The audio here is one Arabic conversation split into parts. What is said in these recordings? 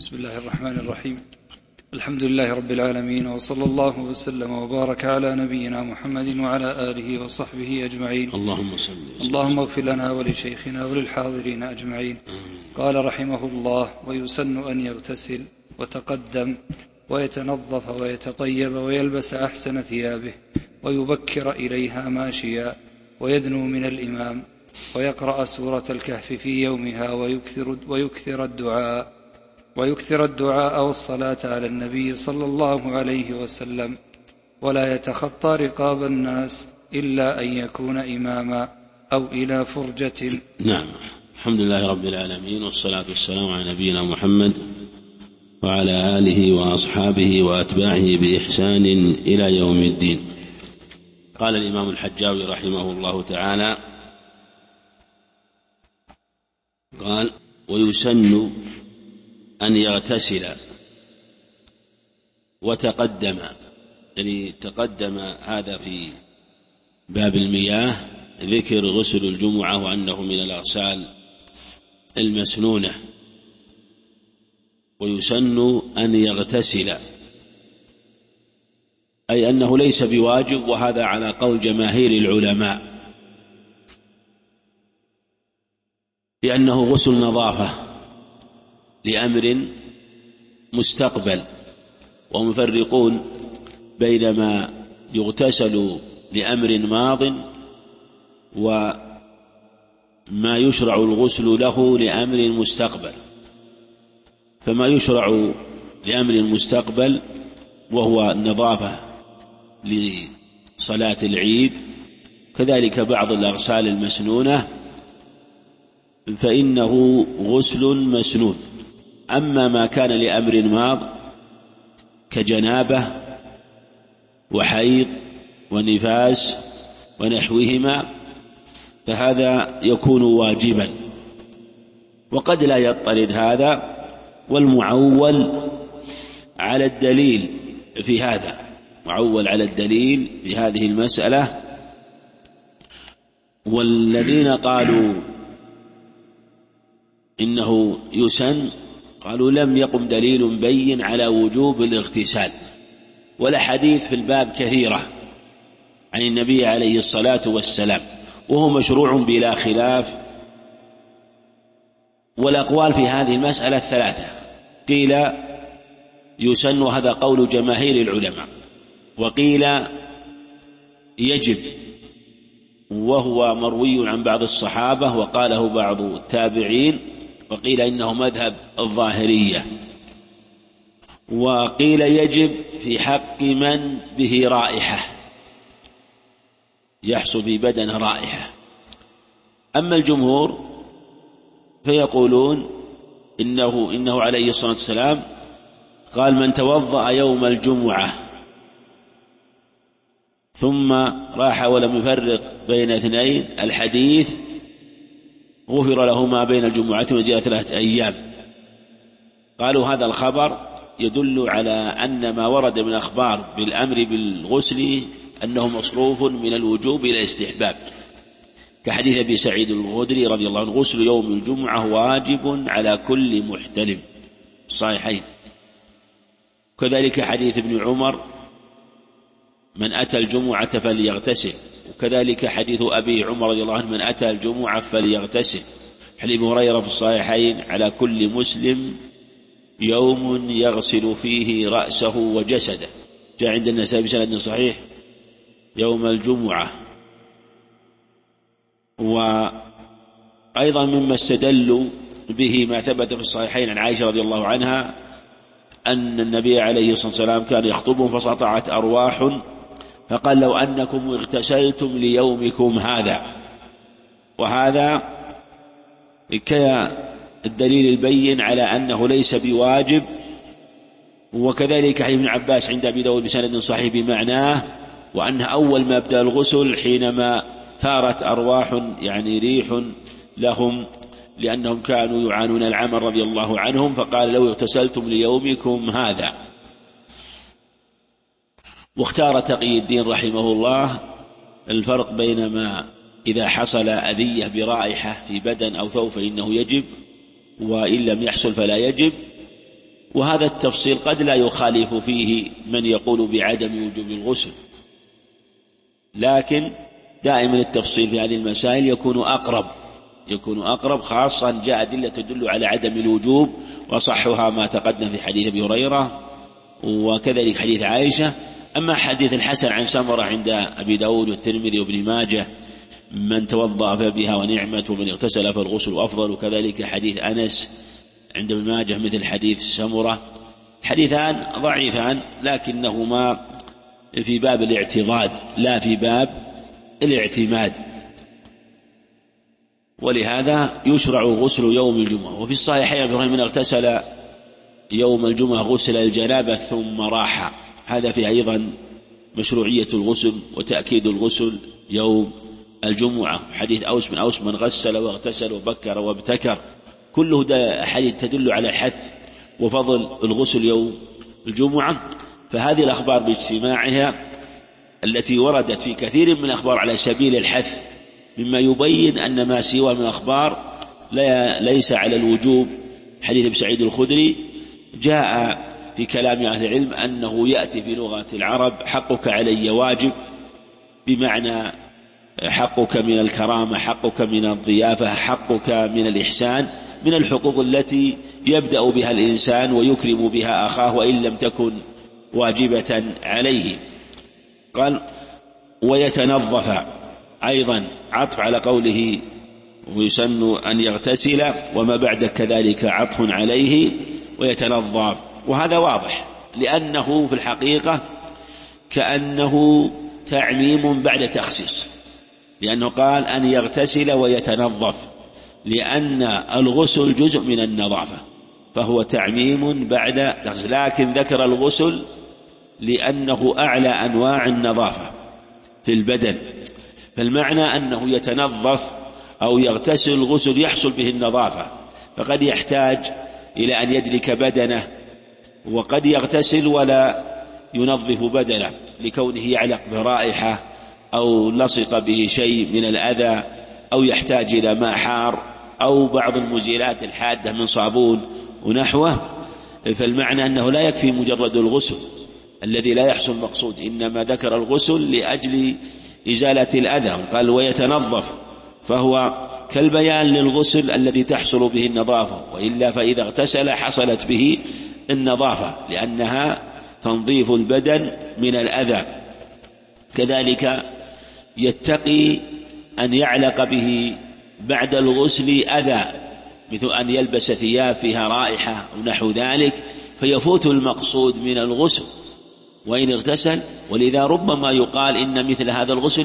بسم الله الرحمن الرحيم. الحمد لله رب العالمين، وصلى الله وسلم وبارك على نبينا محمد وعلى آله وصحبه أجمعين. اللهم اغفر لنا ولشيخنا وللحاضرين أجمعين. قال رحمه الله: ويسن أن يغتسل وتقدم ويتنظف ويتطيب ويلبس أحسن ثيابه ويبكر إليها ماشيا ويدنو من الإمام ويقرأ سورة الكهف في يومها ويكثر الدعاء والصلاة على النبي صلى الله عليه وسلم، ولا يتخطى رقاب الناس إلا أن يكون إماما أو إلى فرجة. نعم. الحمد لله رب العالمين، والصلاة والسلام على نبينا محمد وعلى آله وأصحابه وأتباعه بإحسان إلى يوم الدين. قال الإمام الحجاوي رحمه الله تعالى: قال: ويسن أن يغتسل وتقدم، يعني تقدم هذا في باب المياه، ذكر غسل الجمعة وأنه من الأغسال المسنونة. ويسن أن يغتسل أي أنه ليس بواجب، وهذا على قول جماهير العلماء، لأنه غسل نظافة لأمر مستقبل، ومفرقون بين ما يغتسل لأمر ماض وما يشرع الغسل له لأمر مستقبل. فما يشرع لأمر مستقبل وهو النظافة لصلاة العيد، كذلك بعض الأغسال المسنونة، فإنه غسل مسنون. أما ما كان لأمر ماض كجنابة وحيض ونفاس ونحوهما فهذا يكون واجبا، وقد لا يضطرد هذا، والمعول على الدليل في هذا، معول على الدليل في هذه المسألة. والذين قالوا إنه يسن قالوا لم يقم دليل بين على وجوب الاغتسال، والأحاديث في الباب كثيرة عن النبي عليه الصلاة والسلام، وهو مشروع بلا خلاف. والأقوال في هذه المسألة ثلاثة: قيل يسن، وهذا قول جماهير العلماء، وقيل يجب، وهو مروي عن بعض الصحابة وقاله بعض التابعين، وقيل إنه مذهب الظاهرية، وقيل يجب في حق من به رائحة، يحصل في بدن رائحة. أما الجمهور فيقولون إنه عليه الصلاة والسلام قال: من توضأ يوم الجمعة ثم راح ولم يفرق بين اثنين، الحديث غفر له ما بين الجمعة وجاء 3 أيام. قالوا هذا الخبر يدل على أن ما ورد من أخبار بالأمر بالغسل أنه مصروف من الوجوب إلى الاستحباب، كحديث أبي سعيد الخدري رضي الله عنه: غسل يوم الجمعة واجب على كل محتلم، الصحيحين. كذلك حديث ابن عمر: من أتى الجمعة فليغتسل. وكذلك حديث أبي عمر رضي الله عنه: من أتى الجمعة فليغتسل. حديث هريرة في الصحيحين: على كل مسلم يوم يغسل فيه رأسه وجسده، جاء عند النسائي بسند صحيح يوم الجمعة. وأيضا مما استدلوا به ما ثبت في الصحيحين عن عائشة رضي الله عنها أن النبي عليه الصلاة والسلام كان يخطبهم فسطعت أرواح فقال: لو أنكم اغتسلتم ليومكم هذا. وهذا كالدليل البين على أنه ليس بواجب. وكذلك حديث ابن عباس عند أبي داود بسند صحيح بمعناه، وأن أول ما بدأ الغسل حينما ثارت أرواح، يعني ريح لهم، لأنهم كانوا يعانون العمى رضي الله عنهم، فقال: لو اغتسلتم ليومكم هذا. واختار تقي الدين رحمه الله الفرق بين ما إذا حصل أذية برائحة في بدن أو ثوب فإنه يجب، وإن لم يحصل فلا يجب. وهذا التفصيل قد لا يخالف فيه من يقول بعدم وجوب الغسل، لكن دائما التفصيل في هذه المسائل يكون أقرب، خاصة جاء أدلة تدل على عدم الوجوب، وصحها ما تقدم في حديث أبي هريرة وكذلك حديث عائشة. أما حديث الحسن عن سمرة عند أبي داود والترمذي وابن ماجه من توضأ فبها ونعمت ومن اغتسل فالغسل أفضل، وكذلك حديث أنس عند ابن ماجه مثل حديث سمرة، حديثان ضعيفان لكنهما في باب الاعتضاد لا في باب الاعتماد، ولهذا يشرع غسل يوم الجمعة. وفي الصحيحين من اغتسل يوم الجمعة غسل الجنابة ثم راح، هذا فيه أيضا مشروعية الغسل وتأكيد الغسل يوم الجمعة. حديث أوس بن أوس من غسل واغتسل وبكر وابتكر، كله ده حديث تدل على حث وفضل الغسل يوم الجمعة. فهذه الأخبار باجتماعها التي وردت في كثير من الأخبار على سبيل الحث، مما يبين أن ما سوى من الأخبار ليس على الوجوب. حديث ابن سعيد الخدري جاء في كلام أهل العلم أنه يأتي في لغة العرب حقك علي واجب، بمعنى حقك من الكرامة، حقك من الضيافة، حقك من الإحسان، من الحقوق التي يبدأ بها الإنسان ويكرم بها أخاه وإن لم تكن واجبة عليه. قال ويتنظف، أيضا عطف على قوله ويسن أن يغتسل، وما بعد كذلك عطف عليه ويتنظف، وهذا واضح لأنه في الحقيقة كأنه تعميم بعد تخصيص، لأنه قال أن يغتسل ويتنظف، لأن الغسل جزء من النظافة فهو تعميم بعد تخصيص، لكن ذكر الغسل لأنه أعلى أنواع النظافة في البدن، فالمعنى أنه يتنظف أو يغتسل الغسل يحصل به النظافة، فقد يحتاج إلى أن يدلك بدنه، وقد يغتسل ولا ينظف بدنه لكونه يعلق برائحة أو لصق به شيء من الأذى أو يحتاج إلى ماء حار أو بعض المزيلات الحادة من صابون ونحوه. فالمعنى أنه لا يكفي مجرد الغسل الذي لا يحصل مقصود، إنما ذكر الغسل لأجل إزالة الأذى. قال ويتنظف، فهو كالبيان للغسل الذي تحصل به النظافة، وإلا فإذا اغتسل حصلت به النظافة لأنها تنظيف البدن من الأذى. كذلك يتقي أن يعلق به بعد الغسل أذى، مثل أن يلبس ثياب فيها رائحة أو نحو ذلك، فيفوت المقصود من الغسل وإن اغتسل. ولذا ربما يقال إن مثل هذا الغسل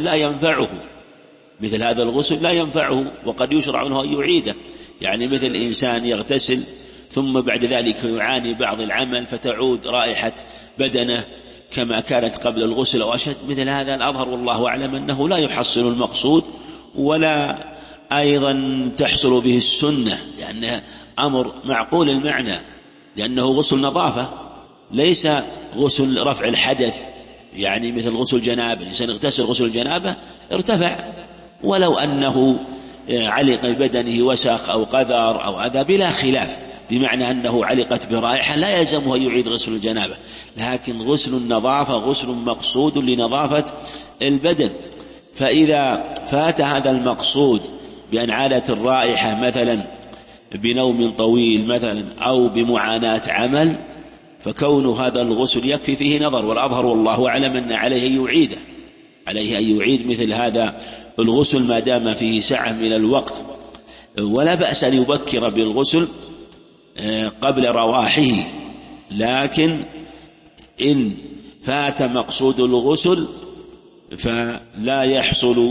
لا ينفعه، وقد يشرع له أن يعيده، يعني مثل إنسان يغتسل ثم بعد ذلك يعاني بعض العمل فتعود رائحة بدنه كما كانت قبل الغسل أو أشد، مثل هذا الأظهر والله أعلم أنه لا يحصل المقصود ولا أيضا تحصل به السنة، لأنه أمر معقول المعنى، لأنه غسل نظافة ليس غسل رفع الحدث، يعني مثل غسل جنابة، الإنسان اغتسل غسل الجنابة ارتفع، ولو أنه علق بدنه وسخ أو قذر أو أذى بلا خلاف، بمعنى أنه علقت برائحة لا يلزمه أن يعيد غسل الجنابة، لكن غسل النظافة غسل مقصود لنظافة البدن. فإذا فات هذا المقصود بأن عادت الرائحة مثلا بنوم طويل مثلا أو بمعاناة عمل، فكون هذا الغسل يكفي فيه نظر، والأظهر والله أعلم أن عليه أن يعيد مثل هذا الغسل ما دام فيه سعة من الوقت، ولا بأس أن يبكر بالغسل قبل رواحه، لكن إن فات مقصود الغسل فلا يحصل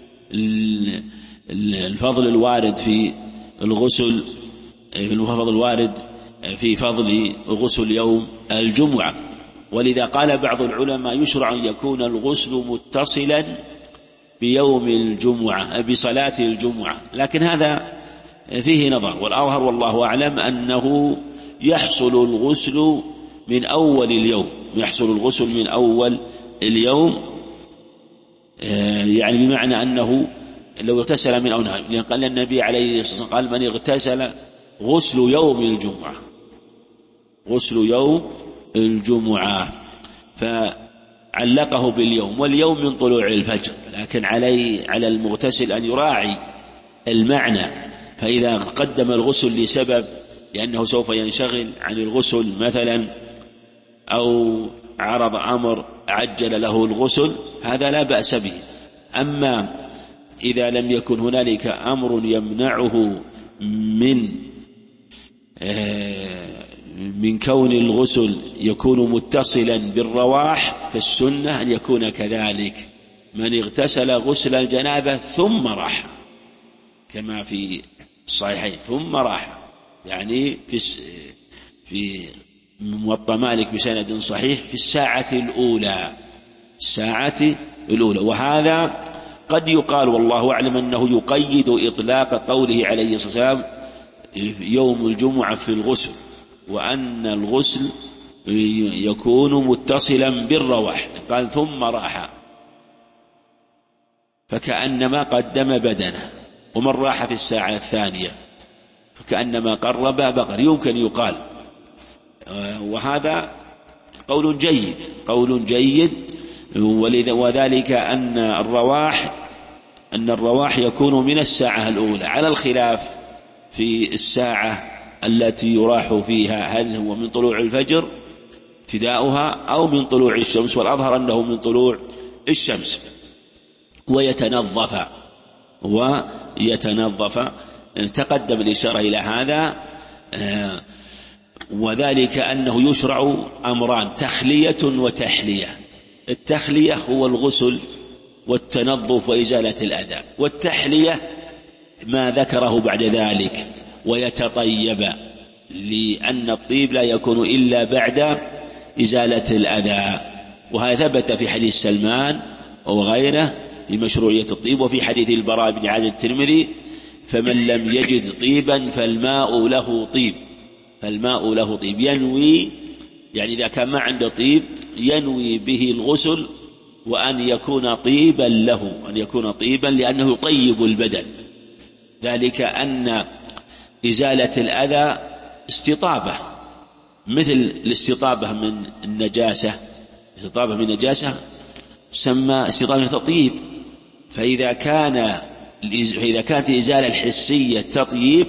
الفضل الوارد في الغسل، الفضل الوارد في فضل غسل يوم الجمعة. ولذا قال بعض العلماء يشرع أن يكون الغسل متصلا بيوم الجمعة بصلاة الجمعة، لكن هذا فيه نظر، والأظهر والله أعلم أنه يحصل الغسل من أول اليوم، يعني بمعنى أنه لو اغتسل من أونها، لأن قال النبي عليه الصلاة والسلام قال من اغتسل غسل يوم الجمعة، غسل يوم الجمعة، فعلقه باليوم، واليوم من طلوع الفجر، لكن على المغتسل أن يراعي المعنى، فإذا قدم الغسل لسبب لأنه سوف ينشغل عن الغسل مثلا، أو عرض أمر عجل له الغسل، هذا لا بأس به. أما إذا لم يكن هنالك أمر يمنعه من كون الغسل يكون متصلا بالرواح، فالسنة أن يكون كذلك، من اغتسل غسل الجنابة ثم راح، كما في الصحيحين، ثم راح، يعني في موطأ مالك بسند صحيح في الساعة الأولى. وهذا قد يقال والله أعلم أنه يقيد إطلاق قوله عليه الصلاة والسلام يوم الجمعة في الغسل، وأن الغسل يكون متصلا بالرواح، قال ثم راح، فكأنما قدم بدنه، ومن راح في الساعة الثانية فكأنما قرب بقر، يمكن يقال، وهذا قول جيد. وذلك أن الرواح يكون من الساعة الأولى، على الخلاف في الساعة التي يراح فيها، هل هو من طلوع الفجر ابتداؤها أو من طلوع الشمس، والأظهر أنه من طلوع الشمس. ويتنظف تقدم الإشارة إلى هذا، وذلك أنه يشرع أمران: تخلية وتحلية. التخلية هو الغسل والتنظف وإزالة الأذى، والتحلية ما ذكره بعد ذلك ويتطيب، لأن الطيب لا يكون إلا بعد إزالة الأذى، وهذا ثبت في حديث سلمان وغيره في مشروعية الطيب، وفي حديث البراء بن عازب الترمذي: فمن لم يجد طيبا فالماء له طيب، ينوي، يعني إذا كان ما عنده طيب ينوي به الغسل، وأن يكون طيبا لأنه يطيب البدن. ذلك أن إزالة الأذى استطابة، مثل الاستطابة من النجاسة، تسمى استطابة تطيب. فإذا كانت الإزالة الحسية تطيب،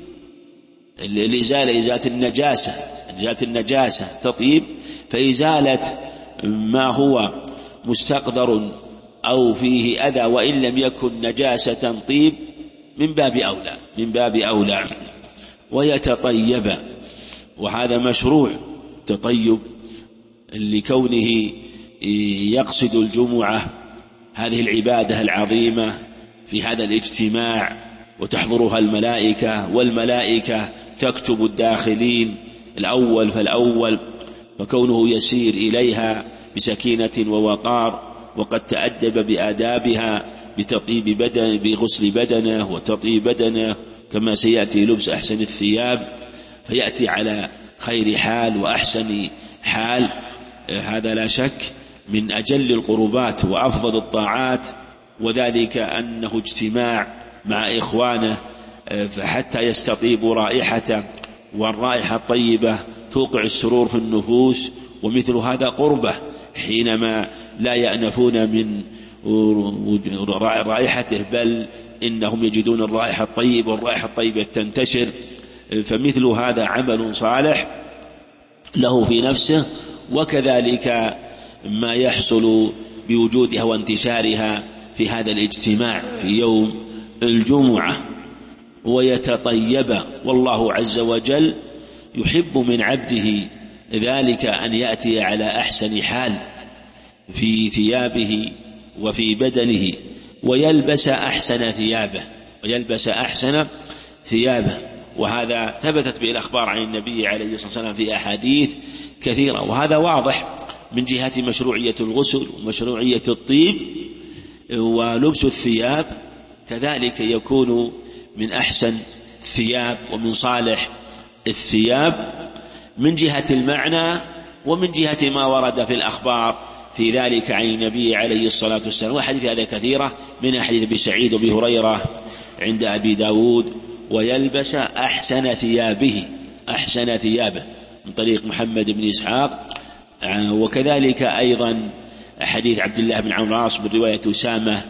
إزالة النجاسة تطيب، فإزالة ما هو مستقذر أو فيه أذى وإن لم يكن نجاسة طيب من باب أولى. ويتطيب، وهذا مشروع تطيب لكونه يقصد الجمعة، هذه العبادة العظيمة في هذا الاجتماع، وتحضرها الملائكة، والملائكة تكتب الداخلين الأول فالأول، فكونه يسير إليها بسكينة ووقار، وقد تأدب بآدابها بغسل بدنه وتطيب بدنه، كما سيأتي لبس أحسن الثياب، فيأتي على خير حال وأحسن حال. هذا لا شك من أجل القربات وأفضل الطاعات، وذلك أنه اجتماع مع إخوانه فحتى يستطيبوا رائحته، والرائحة الطيبة توقع السرور في النفوس، ومثل هذا قربة حينما لا يأنفون من رائحته، بل إنهم يجدون الرائحة الطيبة، والرائحة الطيبة تنتشر، فمثل هذا عمل صالح له في نفسه، وكذلك ما يحصل بوجودها وانتشارها في هذا الاجتماع في يوم الجمعة. ويتطيب، والله عز وجل يحب من عبده ذلك أن يأتي على أحسن حال في ثيابه وفي بدنه، ويلبس أحسن ثيابه. وهذا ثبتت به الأخبار عن النبي عليه الصلاة والسلام في أحاديث كثيرة، وهذا واضح من جهة مشروعية الغسل ومشروعية الطيب، ولبس الثياب كذلك يكون من أحسن الثياب ومن صالح الثياب، من جهة المعنى ومن جهة ما ورد في الأخبار في ذلك عن النبي عليه الصلاة والسلام. وحديث هذا كثيرة، من حديث أبي سعيد وأبي هريرة عند أبي داود: ويلبس أحسن ثيابه، من طريق محمد بن إسحاق. وكذلك أيضا حديث عبد الله بن عمرو العاص برواية أسامة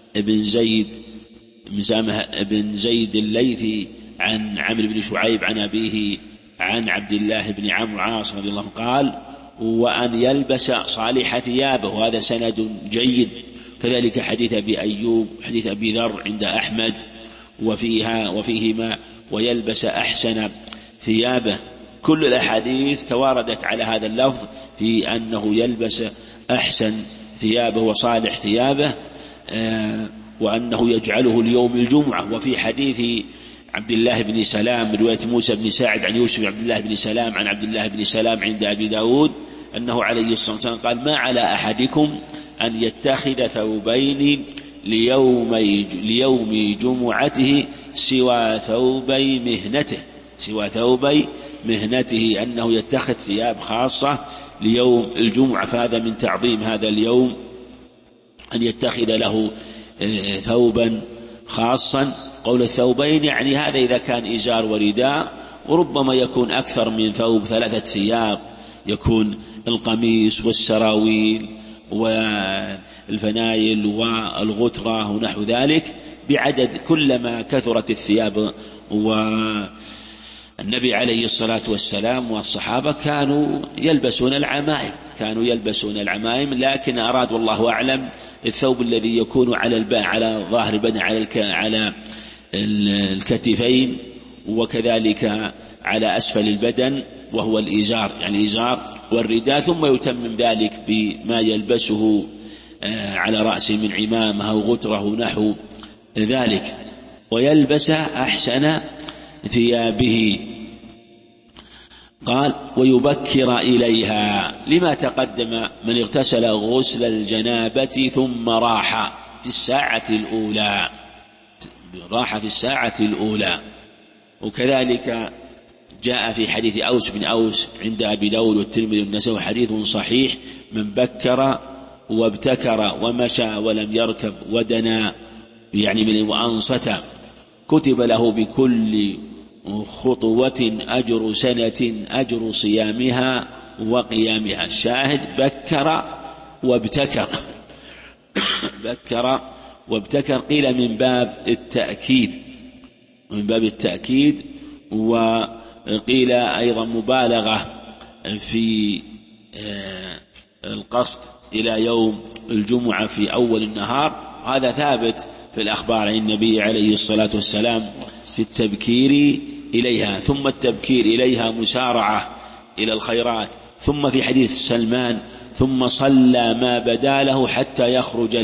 بن زيد الليثي عن عمرو بن شعيب عن أبيه عن عبد الله بن عمرو العاص رضي الله عنه قال: وأن يلبس صالح ثيابه، وهذا سند جيد. كذلك حديث أبي أيوب حديث أبي ذر عند أحمد وفيهما ويلبس أحسن ثيابه. كل الأحاديث تواردت على هذا اللفظ في أنه يلبس أحسن ثيابه وصالح ثيابه، وأنه يجعله اليوم الجمعة. وفي حديث عبد الله بن سلام رواية موسى بن ساعد عن يوسف عبد الله بن سلام عن عبد الله بن سلام عند أبي داود أنه عليه الصلاة والسلام قال: ما على أحدكم أن يتخذ ثوبين ليوم جمعته سوى ثوبي مهنته، أنه يتخذ ثياب خاصة ليوم الجمعة. فهذا من تعظيم هذا اليوم أن يتخذ له ثوبا خاصا. قول الثوبين يعني هذا إذا كان إزار ورداء، وربما يكون أكثر من ثوب، 3 ثياب، يكون القميص والسراويل والفنايل والغترة ونحو ذلك بعدد كلما كثرت الثياب. والنبي عليه الصلاة والسلام والصحابة كانوا يلبسون العمائم، لكن أراد والله أعلم الثوب الذي يكون على ظاهر البدن، على الكتفين، وكذلك على أسفل البدن، وهو الإزار، يعني الإزار والرداء، ثم يتمم ذلك بما يلبسه على رأسه من عمامة أو غتره نحو ذلك. ويلبس أحسن ثيابه. قال: ويبكر إليها، لما تقدم من اغتسل غسل الجنابة ثم راح في الساعة الأولى. وكذلك جاء في حديث أوس بن أوس عند أبي داود والترمذي والنسائي حديث صحيح: من بكر وابتكر ومشى ولم يركب ودنا، يعني من وأنصت، كتب له بكل خطوة أجر سنة أجر صيامها وقيامها. الشاهد بكر وابتكر قيل من باب التأكيد، وقيل أيضا مبالغة في القصد إلى يوم الجمعة في أول النهار. هذا ثابت في الأخبار عن النبي عليه الصلاة والسلام في التبكير إليها، ثم التبكير إليها مسارعة إلى الخيرات. ثم في حديث سلمان: ثم صلى ما بدا له حتى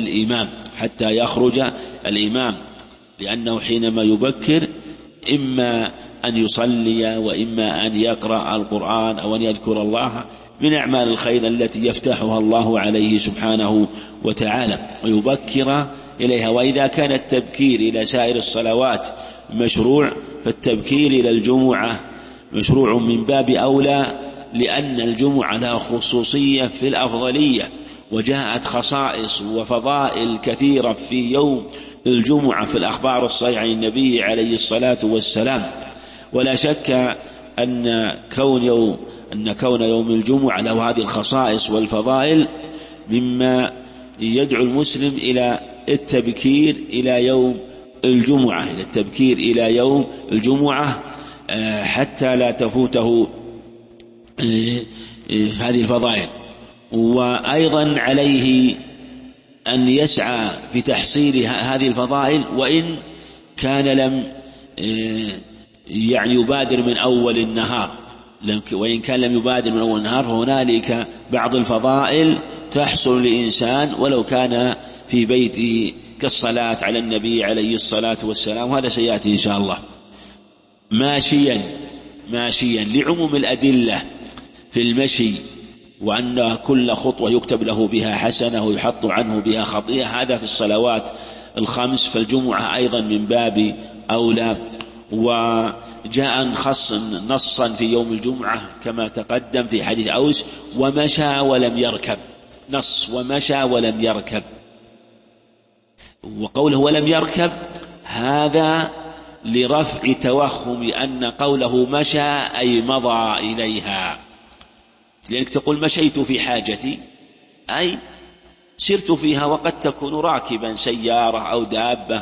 يخرج الإمام، لأنه حينما يبكر إما أن يصلي وإما أن يقرأ القرآن أو أن يذكر الله من أعمال الخير التي يفتحها الله عليه سبحانه وتعالى، ويبكر إليها. وإذا كان التبكير إلى سائر الصلوات مشروع، فالتبكير إلى الجمعة مشروع من باب أولى، لأن الجمعة لها خصوصية في الأفضلية، وجاءت خصائص وفضائل كثيرة في يوم الجمعة في الأخبار الصحيحة عن النبي عليه الصلاة والسلام. ولا شك أن كون يوم الجمعة له هذه الخصائص والفضائل مما يدعو المسلم إلى التبكير إلى يوم الجمعة، حتى لا تفوته هذه الفضائل. وأيضا عليه أن يسعى في تحصيل هذه الفضائل، وإن كان لم يبادر من أول النهار، فهنالك بعض الفضائل تحصل لإنسان ولو كان في بيته، كالصلاة على النبي عليه الصلاة والسلام، وهذا سيأتي إن شاء الله. ماشيا لعموم الأدلة في المشي، وأن كل خطوة يكتب له بها حسنة ويحط عنه بها خطيئة، هذا في الصلوات الخمس، فالجمعة أيضا من باب أولى. وجاء نصا في يوم الجمعة كما تقدم في حديث أوس: ومشى ولم يركب. وقوله ولم يركب هذا لرفع توهم أن قوله مشى أي مضى إليها، لأنك تقول مشيت في حاجتي أي سرت فيها، وقد تكون راكبا سيارة أو دابة،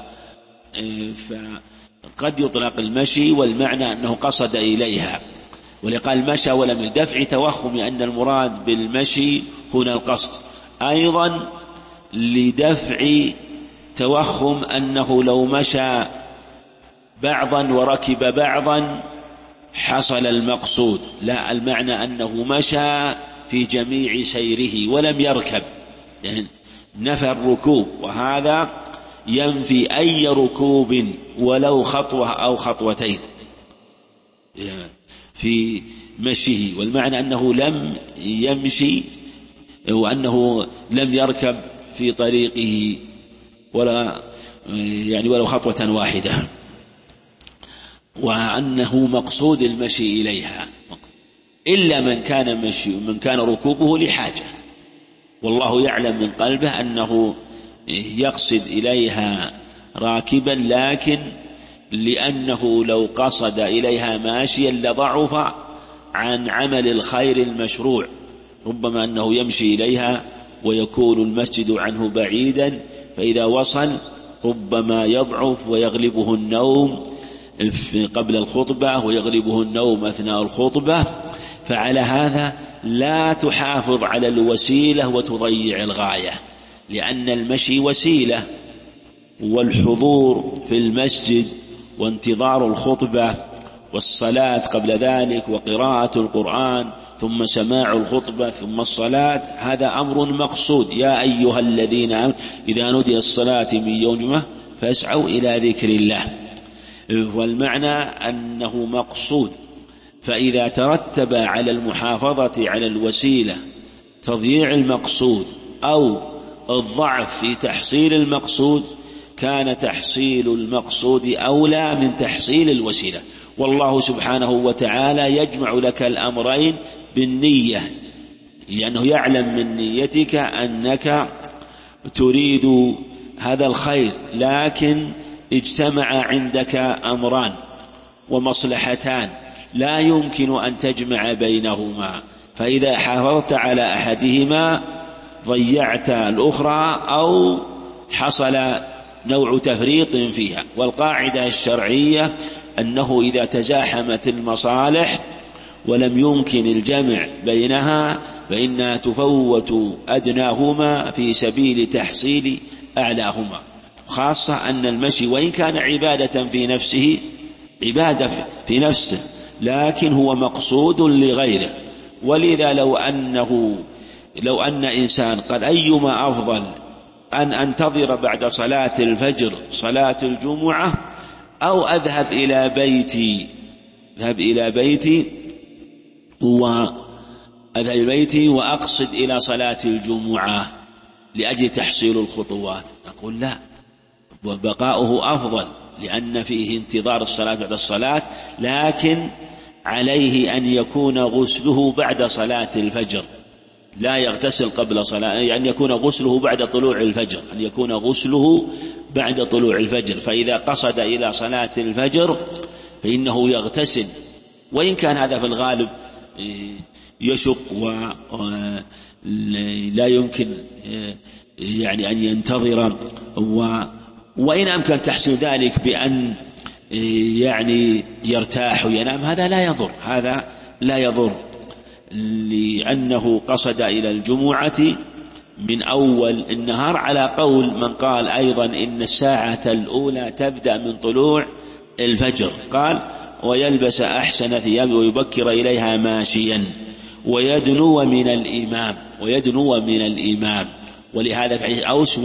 فقد يطلق المشي والمعنى أنه قصد إليها، ولقال مشى ولم يدفع توهم أن المراد بالمشي هنا القصد، أيضا لدفع توهم أنه لو مشى بعضا وركب بعضا حصل المقصود، لا، المعنى أنه مشى في جميع سيره ولم يركب، يعني نفى الركوب، وهذا ينفي أي ركوب ولو خطوة أو خطوتين في مشيه، والمعنى أنه لم يمشي وأنه لم يركب في طريقه ولا يعني ولو خطوة واحدة، وأنه مقصود المشي إليها، إلا من كان ركوبه لحاجة، والله يعلم من قلبه أنه يقصد إليها راكبا، لكن لأنه لو قصد إليها ماشيا لضعف عن عمل الخير المشروع، ربما أنه يمشي إليها ويكون المسجد عنه بعيدا، فإذا وصل ربما يضعف ويغلبه النوم قبل الخطبة ويغلبه النوم أثناء الخطبة، فعلى هذا لا تحافظ على الوسيلة وتضيع الغاية، لأن المشي وسيلة، والحضور في المسجد وانتظار الخطبة والصلاة قبل ذلك وقراءة القرآن ثم سماع الخطبة ثم الصلاة، هذا أمر مقصود. يا أيها الذين آمنوا إذا نودي الصلاة من يوم الجمعة فاسعوا إلى ذكر الله، والمعنى أنه مقصود، فإذا ترتب على المحافظة على الوسيلة تضييع المقصود أو الضعف في تحصيل المقصود، كان تحصيل المقصود أولى من تحصيل الوسيلة، والله سبحانه وتعالى يجمع لك الأمرين بالنية، لأنه يعلم من نيتك أنك تريد هذا الخير، لكن اجتمع عندك أمران ومصلحتان لا يمكن أن تجمع بينهما، فإذا حافظت على أحدهما ضيعت الأخرى أو حصل نوع تفريط فيها. والقاعدة الشرعية أنه إذا تزاحمت المصالح ولم يمكن الجمع بينها فإنها تفوت أدناهما في سبيل تحصيل أعلاهما، خاصة أن المشي وإن كان عبادة في نفسه، عبادة في نفسه، لكن هو مقصود لغيره. ولذا لو أن إنسان قال أيما أفضل أن أنتظر بعد صلاة الفجر صلاة الجمعة أو أذهب إلى بيتي وأقصد إلى صلاة الجمعة لأجل تحصيل الخطوات، نقول لا، وبقاؤه أفضل، لأن فيه انتظار الصلاة بعد الصلاة، لكن عليه أن يكون غسله بعد صلاة الفجر، لا يغتسل قبل صلاة، يعني يكون غسله بعد طلوع الفجر، أن يكون غسله بعد طلوع الفجر، فإذا قصد إلى صلاة الفجر فإنه يغتسل، وإن كان هذا في الغالب يشق ولا يمكن يعني أن ينتظر، وإن أمكن تحصيل ذلك بأن يعني يرتاح وينام، هذا لا يضر، لأنه قصد إلى الجمعة من أول النهار، على قول من قال أيضا إن الساعة الأولى تبدأ من طلوع الفجر، قال ويلبس أحسن ثيابه ويبكر إليها ماشيا ويدنو من الإمام، ولهذا في حديث أوس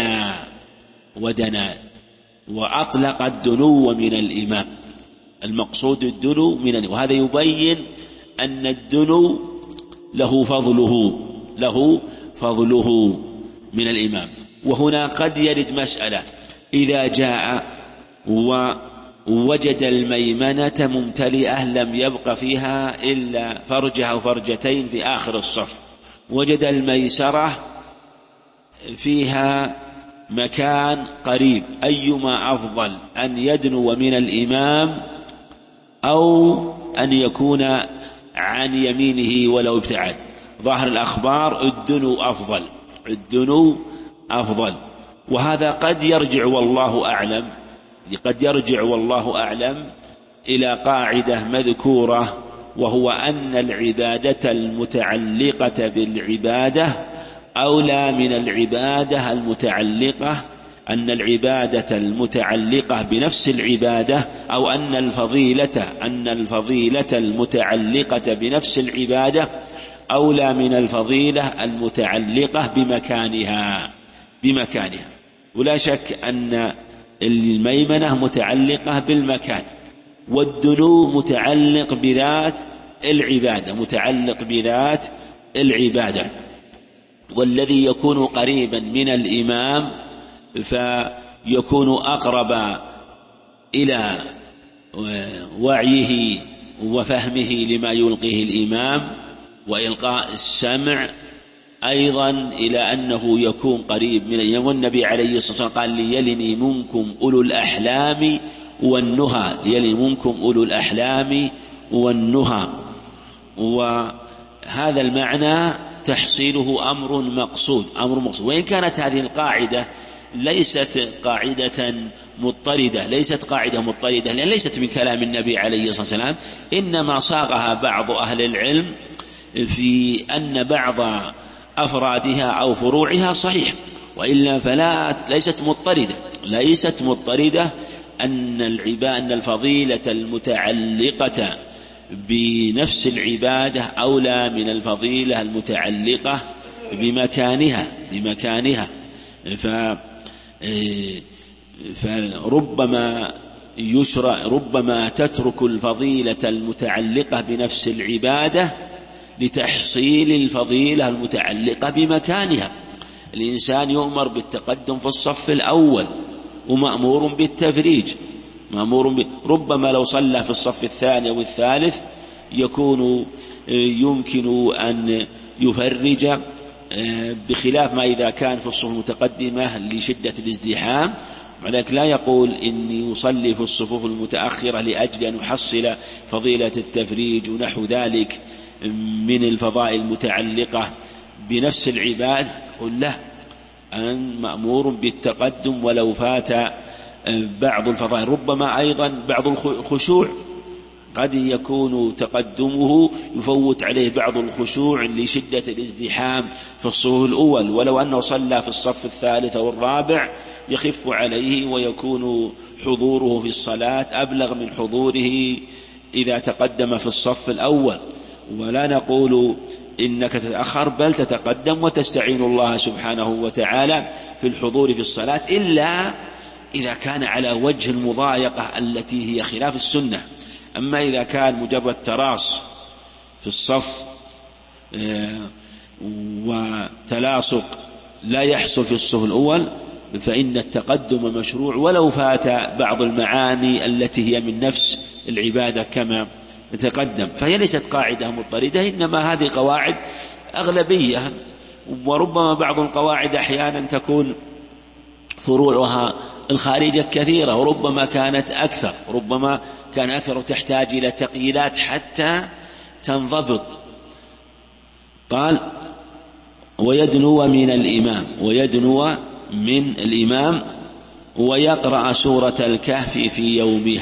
ودنا وأطلق الدنو من الإمام، المقصود الدنو من، وهذا يبين أن الدنو له فضله من الإمام. وهنا قد يرد مسألة، إذا جاء ووجد الميمنة ممتلئة لم يبق فيها إلا فرجة أو فرجتين في آخر الصف، وجد الميسرة فيها مكان قريب، أيما أفضل، أن يدنو من الإمام أو أن يكون عن يمينه ولو ابتعد؟ ظاهر الأخبار الدنو أفضل، وهذا قد يرجع والله أعلم إلى قاعدة مذكورة، وهو أن العبادة المتعلقة بالعبادة أولى من العبادة المتعلقة، أن العبادة المتعلقة بنفس العبادة، أو أن الفضيلة المتعلقة بنفس العبادة أولى من الفضيلة المتعلقة بمكانها. ولا شك أن الميمنة متعلقة بالمكان، والدنو متعلق بذات العبادة، والذي يكون قريبا من الإمام فيكون أقرب إلى وعيه وفهمه لما يلقيه الإمام، وإلقاء السمع أيضا إلى أنه يكون قريب من الإمام. والنبي عليه الصلاة والسلام قال: ليلني منكم أولو الأحلام والنهى. وهذا المعنى تحصيله أمر مقصود. وإن كانت هذه القاعدة ليست قاعدة مضطردة، لأن ليست من كلام النبي عليه الصلاة والسلام، إنما صاغها بعض أهل العلم في أن بعض أفرادها أو فروعها صحيح، وإلا ليست مضطردة أن الفضيلة المتعلقة بنفس العبادة أولى من الفضيلة المتعلقة بمكانها. ربما تترك الفضيلة المتعلقة بنفس العبادة لتحصيل الفضيلة المتعلقة بمكانها. الإنسان يؤمر بالتقدم في الصف الأول ومأمور بالتفريج، ربما لو صلى في الصف الثاني أو الثالث يمكن أن يفرج، بخلاف ما إذا كان في الصفوف المتقدمة لشدة الازدحام. ولكن لا يقول إني أصلي في الصفوف المتأخرة لأجل أن أحصل فضيلة التفريج ونحو ذلك من الفضائل المتعلقة بنفس العباد. قل له أن مأمور بالتقدم ولو فات بعض الفضائل. ربما أيضا بعض الخشوع قد يكون تقدمه يفوت عليه بعض الخشوع لشدة الازدحام في الصفوف الأول، ولو أنه صلى في الصف الثالث أو الرابع يخف عليه، ويكون حضوره في الصلاة أبلغ من حضوره إذا تقدم في الصف الأول. ولا نقول إنك تتأخر، بل تتقدم وتستعين الله سبحانه وتعالى في الحضور في الصلاة، إلا إذا كان على وجه المضايقة التي هي خلاف السنة. أما إذا كان مجرد تراص في الصف وتلاصق لا يحصل في الصف الأول، فإن التقدم مشروع ولو فات بعض المعاني التي هي من نفس العبادة كما تقدم. فهي ليست قاعدة مضطردة، إنما هذه قواعد أغلبية، وربما بعض القواعد أحيانا تكون فروعها الخارجة كثيرة، وربما كانت أكثر، وتحتاج إلى تقييدات حتى تنضبط. قال: ويدنو من الإمام ويقرأ سورة الكهف في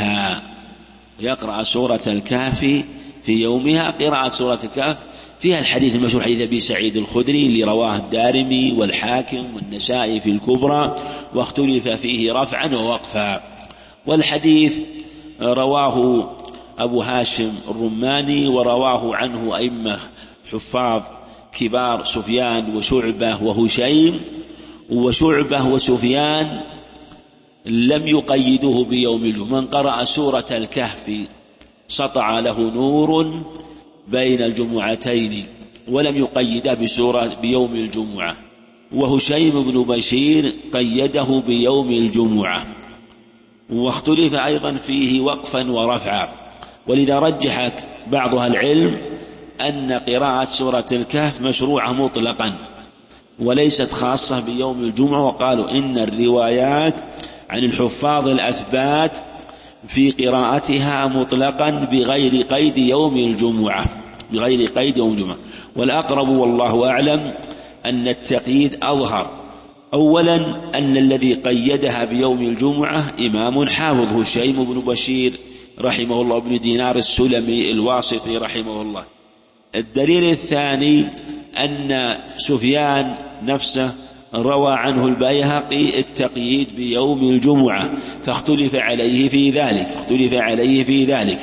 يومها. قراءة سورة الكهف فيها الحديث المشهور، حديث أبي سعيد الخدري اللي رواه الدارمي والحاكم والنسائي في الكبرى، واختلف فيه رفعا ووقفا. والحديث رواه أبو هاشم الرماني، ورواه عنه أئمة حفاظ كبار، سفيان وشعبة وهشيم. وشعبة وسفيان لم يقيدوه بيوم الجمعة. من قرأ سورة الكهف سطع له نور بين الجمعتين، ولم يقيده بيوم الجمعة. وهشيم بن بشير قيده بيوم الجمعة، واختلف أيضا فيه وقفا ورفعا. ولذا رجح بعض العلم أن قراءة سورة الكهف مشروعة مطلقا، وليست خاصة بيوم الجمعة. وقالوا إن الروايات عن الحفاظ الأثبات في قراءتها مطلقا بغير قيد يوم الجمعة، بغير قيد يوم الجمعة. والأقرب والله أعلم أن التقييد أظهر. أولا أن الذي قيدها بيوم الجمعة إمام حافظ هشيم بن بشير رحمه الله بن دينار السلمي الواسطي رحمه الله. الدليل الثاني أن سفيان نفسه روى عنه البيهقي التقييد بيوم الجمعة فاختلف عليه في ذلك.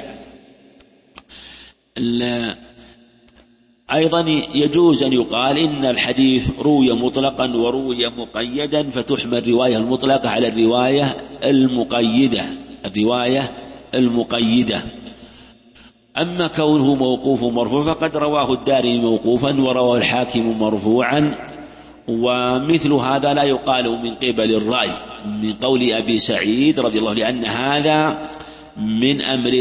أيضا يجوز أن يقال إن الحديث روي مطلقا وروي مقيدا، فتحمل الرواية المطلقة على الرواية المقيدة. أما كونه موقوف مرفوع فقد رواه الدارمي موقوفا ورواه الحاكم مرفوعا، ومثل هذا لا يقال من قبل الرأي من قول أبي سعيد رضي الله عنه، لأن هذا من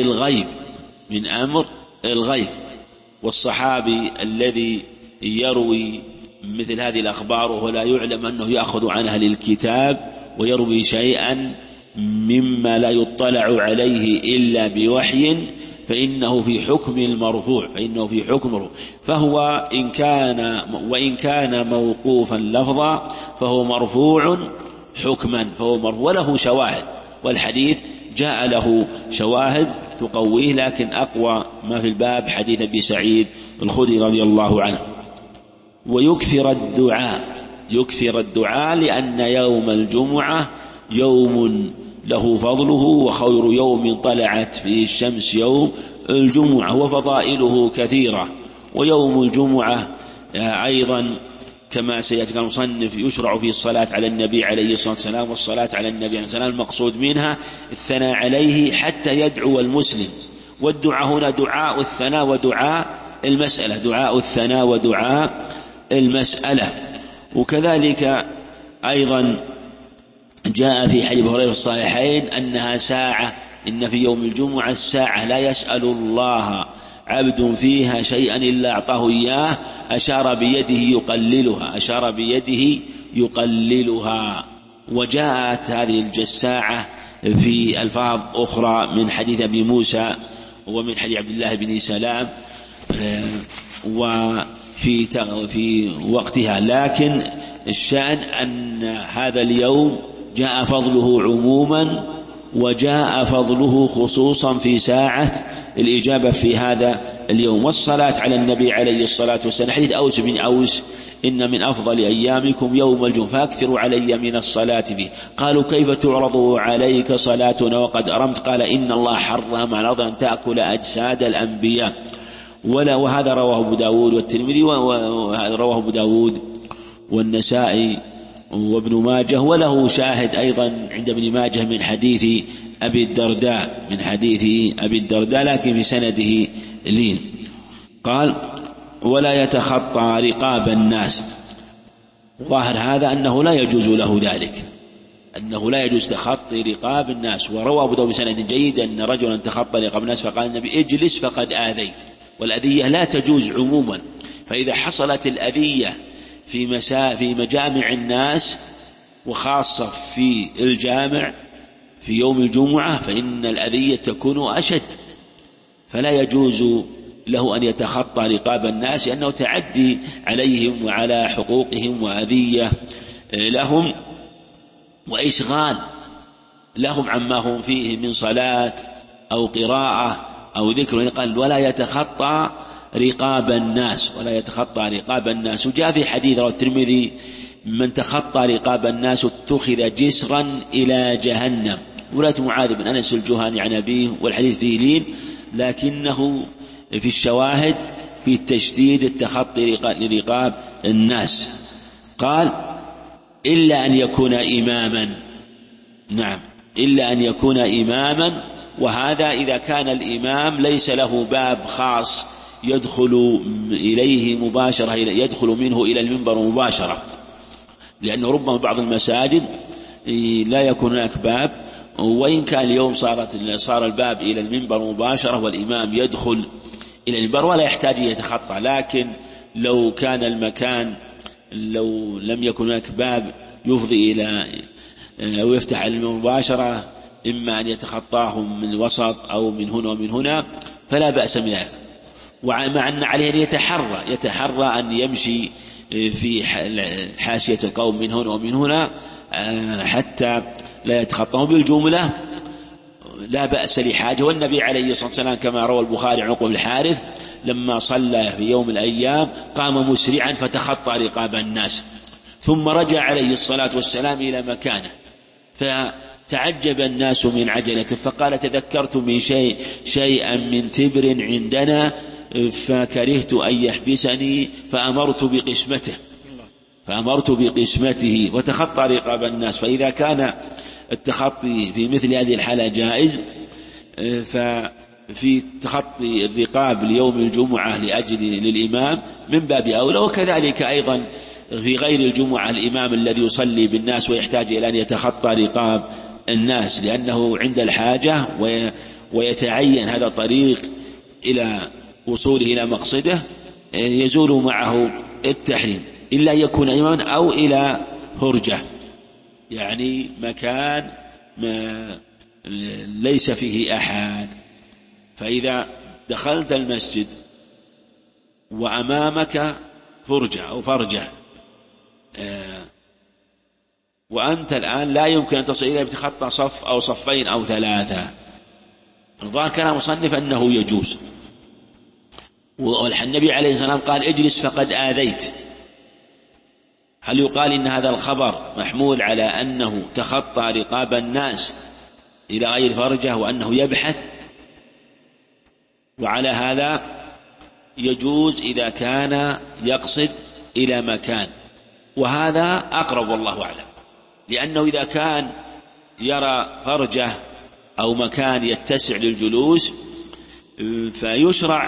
أمر الغيب. والصحابي الذي يروي مثل هذه الأخبار وهو لا يعلم أنه يأخذ عن أهل الكتاب ويروي شيئا مما لا يطلع عليه إلا بوحي فإنه في حكم المرفوع، فهو وإن كان موقوفا لفظا فهو مرفوع حكما، وله شواهد، والحديث جاء له شواهد تقويه، لكن أقوى ما في الباب حديث أبي سعيد الخدري رضي الله عنه. ويكثر الدعاء لأن يوم الجمعة يوم له فضله، وخير يوم طلعت فيه الشمس يوم الجمعة، وفضائله كثيرة. ويوم الجمعة أيضا كما سيأتي المصنف يشرع في الصلاة على النبي عليه الصلاة والسلام، والصلاة على النبي عليه الصلاة والسلام المقصود منها الثناء عليه حتى يدعو المسلم. والدعاء هنا دعاء الثناء ودعاء المسألة. وكذلك أيضا جاء في حديث هريرة الصحيحين أنها ساعة، إن في يوم الجمعة الساعة لا يسأل الله عبد فيها شيئا إلا أعطاه إياه، أشار بيده يقللها. وجاءت هذه الساعة في ألفاظ أخرى من حديث أبي موسى ومن حديث عبد الله بن سلام وفي وقتها، لكن الشأن أن هذا اليوم جاء فضله عموما وجاء فضله خصوصا في ساعة الإجابة في هذا اليوم. والصلاة على النبي عليه الصلاة والسلام حديث أوس بن أوس إن من أفضل أيامكم يوم الجمعة فأكثروا علي من الصلاة فيه. قالوا كيف تعرض عليك صلاتنا وقد أرمت؟ قال إن الله حرم على الأرض أن تأكل أجساد الأنبياء. وهذا رواه أبو داود والترمذي، ورواه أبو داود والنسائي وابن ماجه، وله شاهد أيضا عند ابن ماجه من حديث أبي الدرداء لكن في سنده لين. قال ولا يتخطى رقاب الناس. ظاهر هذا أنه لا يجوز له ذلك، أنه لا يجوز تخطي رقاب الناس. وروى أبو داود بسند جيد أن رجلا تخطى رقاب الناس فقال النبي اجلس فقد آذيت. والأذية لا تجوز عموما، فإذا حصلت الأذية في مجامع الناس وخاصة في الجامع في يوم الجمعة فإن الأذية تكون أشد، فلا يجوز له أن يتخطى رقاب الناس لأنه تعدي عليهم وعلى حقوقهم وأذية لهم وإشغال لهم عما هم فيه من صلاة أو قراءة أو ذكر. قال ولا يتخطى رقاب الناس. وجاء في حديث رواه الترمذي من تخطى رقاب الناس اتخذ جسرا إلى جهنم. ولاة معاذ بن أنس الجهني عن أبيه، والحديث فيه لين لكنه في الشواهد في التشديد التخطي لرقاب الناس. قال إلا أن يكون إماما، وهذا إذا كان الإمام ليس له باب خاص يدخل إليه مباشرة، يدخل منه إلى المنبر مباشرة، لأنه ربما بعض المساجد لا يكون هناك باب، وإن كان اليوم صار الباب إلى المنبر مباشرة والإمام يدخل إلى المنبر ولا يحتاج يتخطى. لكن لو كان المكان لو لم يكن هناك باب يفضي إلى أو يفتح المباشرة، إما أن يتخطاهم من الوسط أو من هنا ومن هنا، فلا بأس من ذلك. ومع أن عليه أن يتحرى أن يمشي في حاشية القوم من هنا ومن هنا حتى لا يتخطاهم. بالجملة لا بأس لحاجة. والنبي عليه الصلاة والسلام كما روى البخاري عن عقبة بن الحارث لما صلى في يوم من الأيام قام مسرعا فتخطى رقاب الناس، ثم رجع عليه الصلاة والسلام إلى مكانه، فتعجب الناس من عجلته، فقال: تذكرت من شيئا من تبر عندنا فكرهت أن يحبسني فأمرت بقسمته وتخطى رقاب الناس. فإذا كان التخطي في مثل هذه الحالة جائز، ففي تخطي الرقاب ليوم الجمعة للإمام من باب أولى. وكذلك أيضا في غير الجمعة الإمام الذي يصلي بالناس ويحتاج إلى أن يتخطى رقاب الناس لأنه عند الحاجة ويتعين هذا الطريق إلى وصوله إلى مقصده، يزول معه التحريم إلا يكون إماما أو إلى فرجة، يعني مكان ما ليس فيه أحد. فإذا دخلت المسجد وأمامك فرجة أو فرجة وأنت الآن لا يمكن أن تصل إليه بتخطى صف أو صفين أو ثلاثة، الظاهر كلام مصنف أنه يجوز. والنبي عليه الصلاة والسلام قال: اجلس فقد آذيت. هل يقال إن هذا الخبر محمول على أنه تخطى رقاب الناس إلى غير فرجة وأنه يبحث؟ وعلى هذا يجوز إذا كان يقصد إلى مكان، وهذا أقرب والله أعلم، لأنه إذا كان يرى فرجة أو مكان يتسع للجلوس فيشرع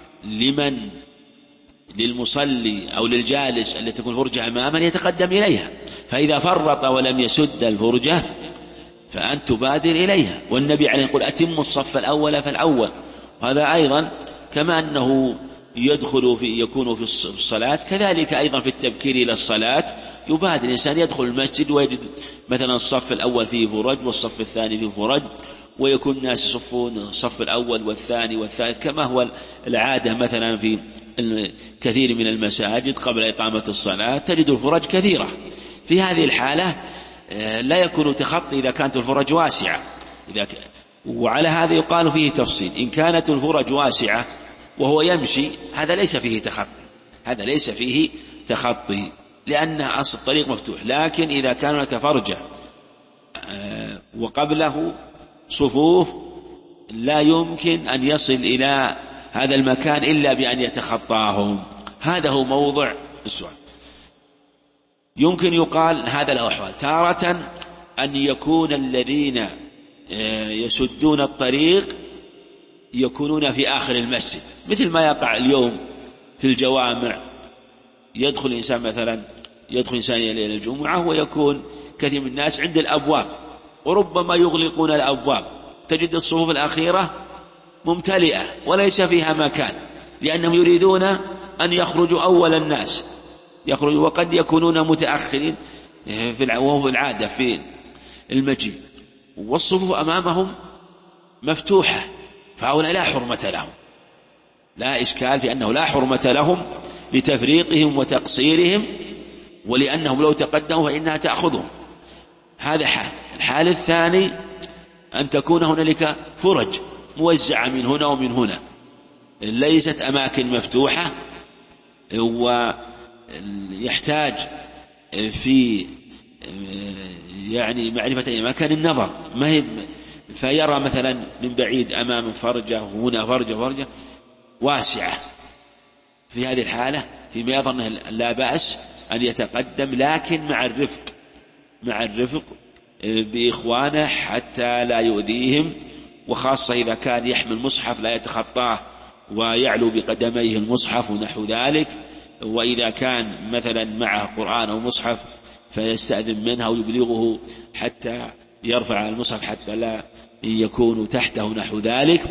للمصلي أو للجالس التي تكون فرجة أمامه يتقدم إليها، فإذا فرط ولم يسد الفرجة فأنت تبادر إليها. والنبي عليه يقول: أتم الصف الأول فالأول. وهذا أيضا كما أنه يكون في الصلاة، كذلك أيضا في التبكير إلى الصلاة يبادر الإنسان، يدخل المسجد ويجد مثلا الصف الأول فيه فرج والصف الثاني فيه فرج، ويكون الناس يصفون الصف الأول والثاني والثالث كما هو العادة مثلا في كثير من المساجد قبل إقامة الصلاة، تجد الفرج كثيرة. في هذه الحالة لا يكون تخطي إذا كانت الفرج واسعة، وعلى هذا يقال فيه تفصيل. إن كانت الفرج واسعة وهو يمشي هذا ليس فيه تخطي لأن أصل الطريق مفتوح. لكن إذا كان هناك فرجة وقبله صفوف لا يمكن أن يصل إلى هذا المكان إلا بأن يتخطاهم، هذا هو موضع السؤال. يمكن يقال هذا له أحوال: تارة أن يكون الذين يسدون الطريق يكونون في آخر المسجد، مثل ما يقع اليوم في الجوامع، يدخل الإنسان إلى الجمعة ويكون كثير من الناس عند الأبواب، وربما يغلقون الأبواب، تجد الصفوف الأخيرة ممتلئة وليس فيها مكان، لأنهم يريدون أن يخرجوا أول الناس، وقد يكونون متأخرين وهو العادة في المجيء، والصفوف أمامهم مفتوحة، فهؤلاء لا حرمة لهم، لا إشكال في أنه لا حرمة لهم لتفريطهم وتقصيرهم، ولأنهم لو تقدموا فإنها تأخذهم. هذا حال. الحال الثاني أن تكون هنالك فرج موزعة من هنا ومن هنا، ليست أماكن مفتوحة، ويحتاج في معرفة مكان النظر، ما هي فيرى مثلا من بعيد أمام فرجة وهنا فرجة واسعة. في هذه الحالة فيما يظن لا بأس أن يتقدم، لكن مع الرفق بإخوانه حتى لا يؤذيهم، وخاصة إذا كان يحمل مصحف لا يتخطاه ويعلو بقدميه المصحف ونحو ذلك، وإذا كان مثلا معه قرآن أو مصحف فيستأذن منها ويبلغه حتى يرفع المصحف حتى لا يكون تحته نحو ذلك.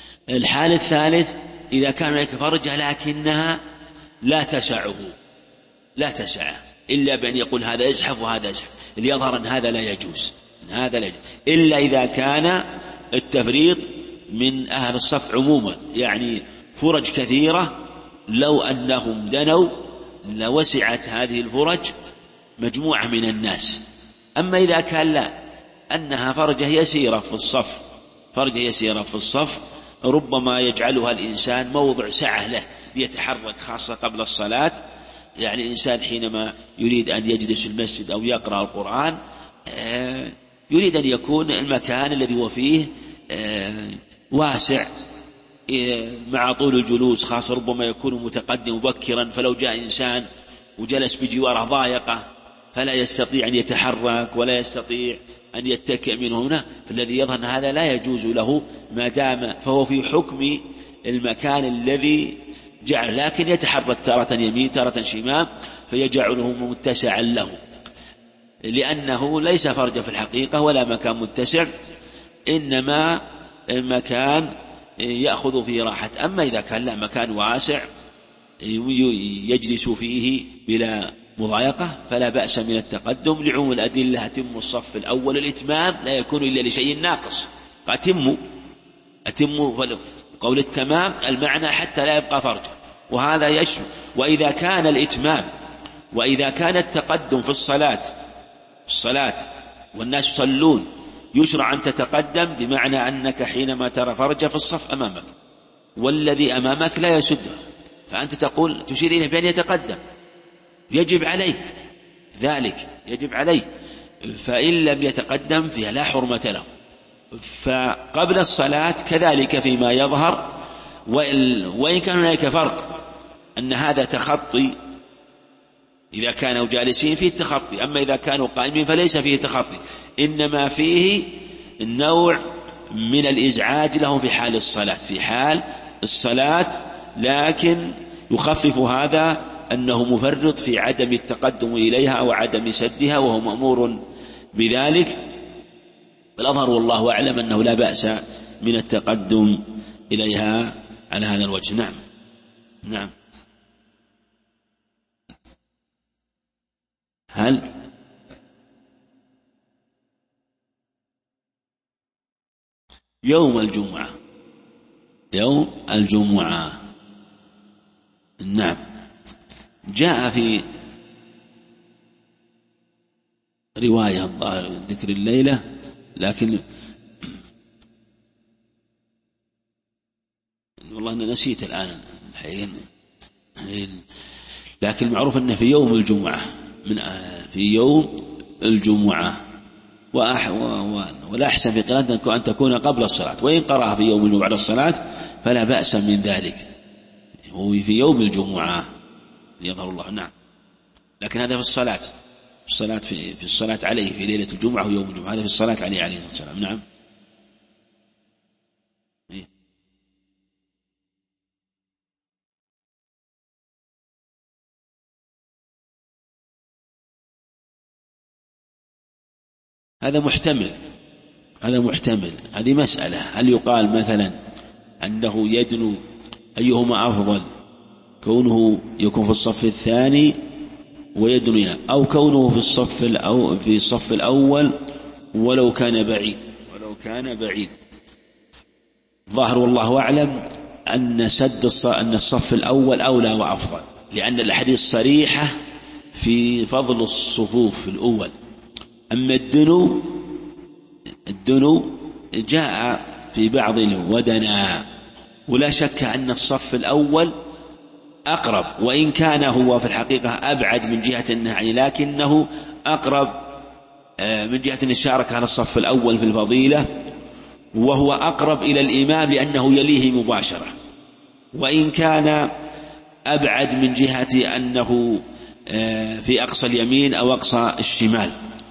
الحال الثالث إذا كان هناك فرجة لكنها لا تسعه، لا تسعه إلا بأن يقول هذا يزحف وهذا يزحف، اللي يظهر أن هذا لا يجوز، إلا إذا كان التفريط من أهل الصف عموما، يعني فرج كثيرة لو أنهم دنوا لوسعت هذه الفرج مجموعة من الناس. أما إذا كان لا، أنها فرجة يسيرة في الصف ربما يجعلها الإنسان موضع سعة له ليتحرك، خاصة قبل الصلاة. يعني الإنسان حينما يريد أن يجلس في المسجد أو يقرأ القرآن يريد أن يكون المكان الذي هو فيه واسع مع طول الجلوس، خاصة ربما يكون متقدم مبكرا، فلو جاء إنسان وجلس بجواره ضايقة فلا يستطيع أن يتحرك ولا يستطيع أن يتكئ من هنا، فالذي يظهر أن هذا لا يجوز له ما دام فهو في حكم المكان الذي جعل، لكن يتحرك تارة يمين تارة شمال فيجعله متسعا له، لأنه ليس فرجا في الحقيقة ولا مكان متسع، إنما مكان يأخذ فيه راحة. أما إذا كان لا مكان واسع يجلس فيه بلا مضايقة فلا بأس من التقدم، لعموم الأدلة أتم الصف الأول. الإتمام لا يكون إلا لشيء ناقص، أتم قول التمام المعنى حتى لا يبقى فرجا، وهذا يشمل. وإذا كان الإتمام وإذا كان التقدم في الصلاة والناس يصلون يشرع أن تتقدم، بمعنى أنك حينما ترى فرجة في الصف أمامك والذي أمامك لا يسده، فأنت تقول تشير إليه بأن يتقدم، يجب عليه ذلك، يجب عليه، فإن لم يتقدم فيها لا حرمة له. فقبل الصلاة كذلك فيما يظهر، وإن كان هناك فرق أن هذا تخطي إذا كانوا جالسين فيه التخطي، أما إذا كانوا قائمين فليس فيه تخطي، إنما فيه النوع من الإزعاج لهم في حال الصلاة، لكن يخفف هذا أنه مفرط في عدم التقدم إليها أو عدم سدها، وهو مأمور بذلك. الأظهر والله أعلم أنه لا بأس من التقدم إليها على هذا الوجه. نعم. هل يوم الجمعة نعم، جاء في رواية الظاهر ذكر الليلة، لكن والله أنا نسيت الآن الحين، لكن معروف أنه في يوم الجمعة ولا أحسن في قراءة أن تكون قبل الصلاة، وإن قرأها في يوم الجمعة على الصلاة فلا بأس من ذلك، هو في يوم الجمعة يظهر الله. نعم، لكن هذا في الصلاة في الصلاة عليه في ليلة الجمعة ويوم الجمعة، هذا في الصلاة عليه الصلاة والسلام. نعم. هذا محتمل، هذه مسألة، هل يقال مثلا أنه يدنو أيهما أفضل، كونه يكون في الصف الثاني ويدنو، أو كونه في الصف الأول ولو كان بعيد. ظاهر والله أعلم أن الصف الأول أولى وأفضل، لأن الأحاديث صريحة في فضل الصفوف الأول. أما الدنو جاء في بعض ودنا، ولا شك أن الصف الأول أقرب، وإن كان هو في الحقيقة أبعد من جهة النهي، لكنه أقرب من جهة الشارك على الصف الأول في الفضيلة، وهو أقرب إلى الإمام لأنه يليه مباشرة، وإن كان أبعد من جهة أنه في أقصى اليمين أو أقصى الشمال،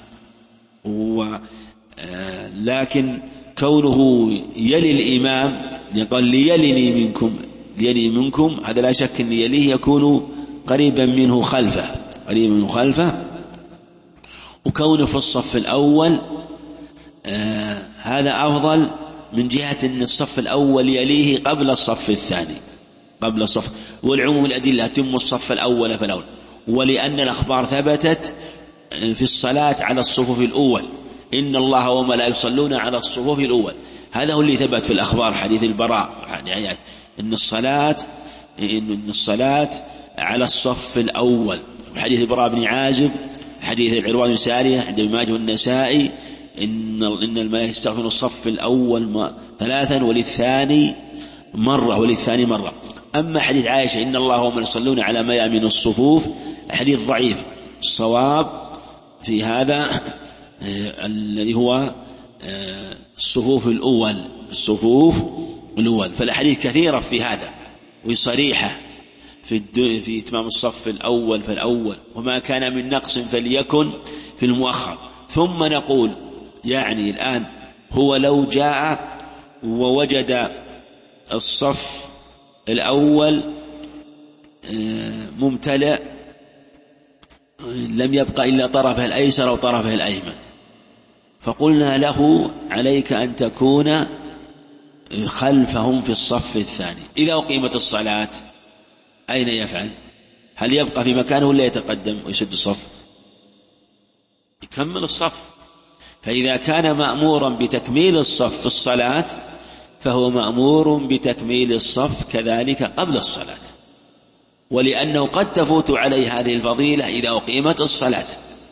لكن كونه يلي الإمام يقول ليلني منكم، هذا لا شك أن يليه يكون قريبا منه خلفه، وكونه في الصف الأول هذا أفضل من جهة أن الصف الأول يليه قبل الصف الثاني، والعموم الأدلة تم الصف الأول فالأول، ولأن الأخبار ثبتت في الصلاة على الصفوف الأول، إن الله وملائكته يصلون على الصفوف الأول، هذا هو اللي ثبت في الأخبار. حديث البراء إن الصلاة على الصف الأول، وحديث البراء بن عازب، حديث العرباض بن سارية عند ابن ماجه والنسائي إن الملائكة يستغفرون الصف الأول 3 وللثاني مرة. أما حديث عائشة إن الله وملائكته يصلون على ميامن الصفوف حديث ضعيف. الصواب في هذا الذي هو الصفوف الأول. فالأحاديث كثيرة في هذا وصريحة في إتمام الصف الأول فالأول، وما كان من نقص فليكن في المؤخر. ثم نقول يعني الآن هو لو جاء ووجد الصف الأول ممتلئ لم يبقى إلا طرفه الأيسر أو طرفه الأيمن، فقلنا له عليك أن تكون خلفهم في الصف الثاني. إذا أقيمت الصلاة أين يفعل؟ هل يبقى في مكانه ولا يتقدم ويسد الصف؟ يكمل الصف. فإذا كان مأمورا بتكميل الصف في الصلاة فهو مأمور بتكميل الصف كذلك قبل الصلاة، ولأنه قد تفوت عليه هذه الفضيلة إذا أقيمت الصلاة.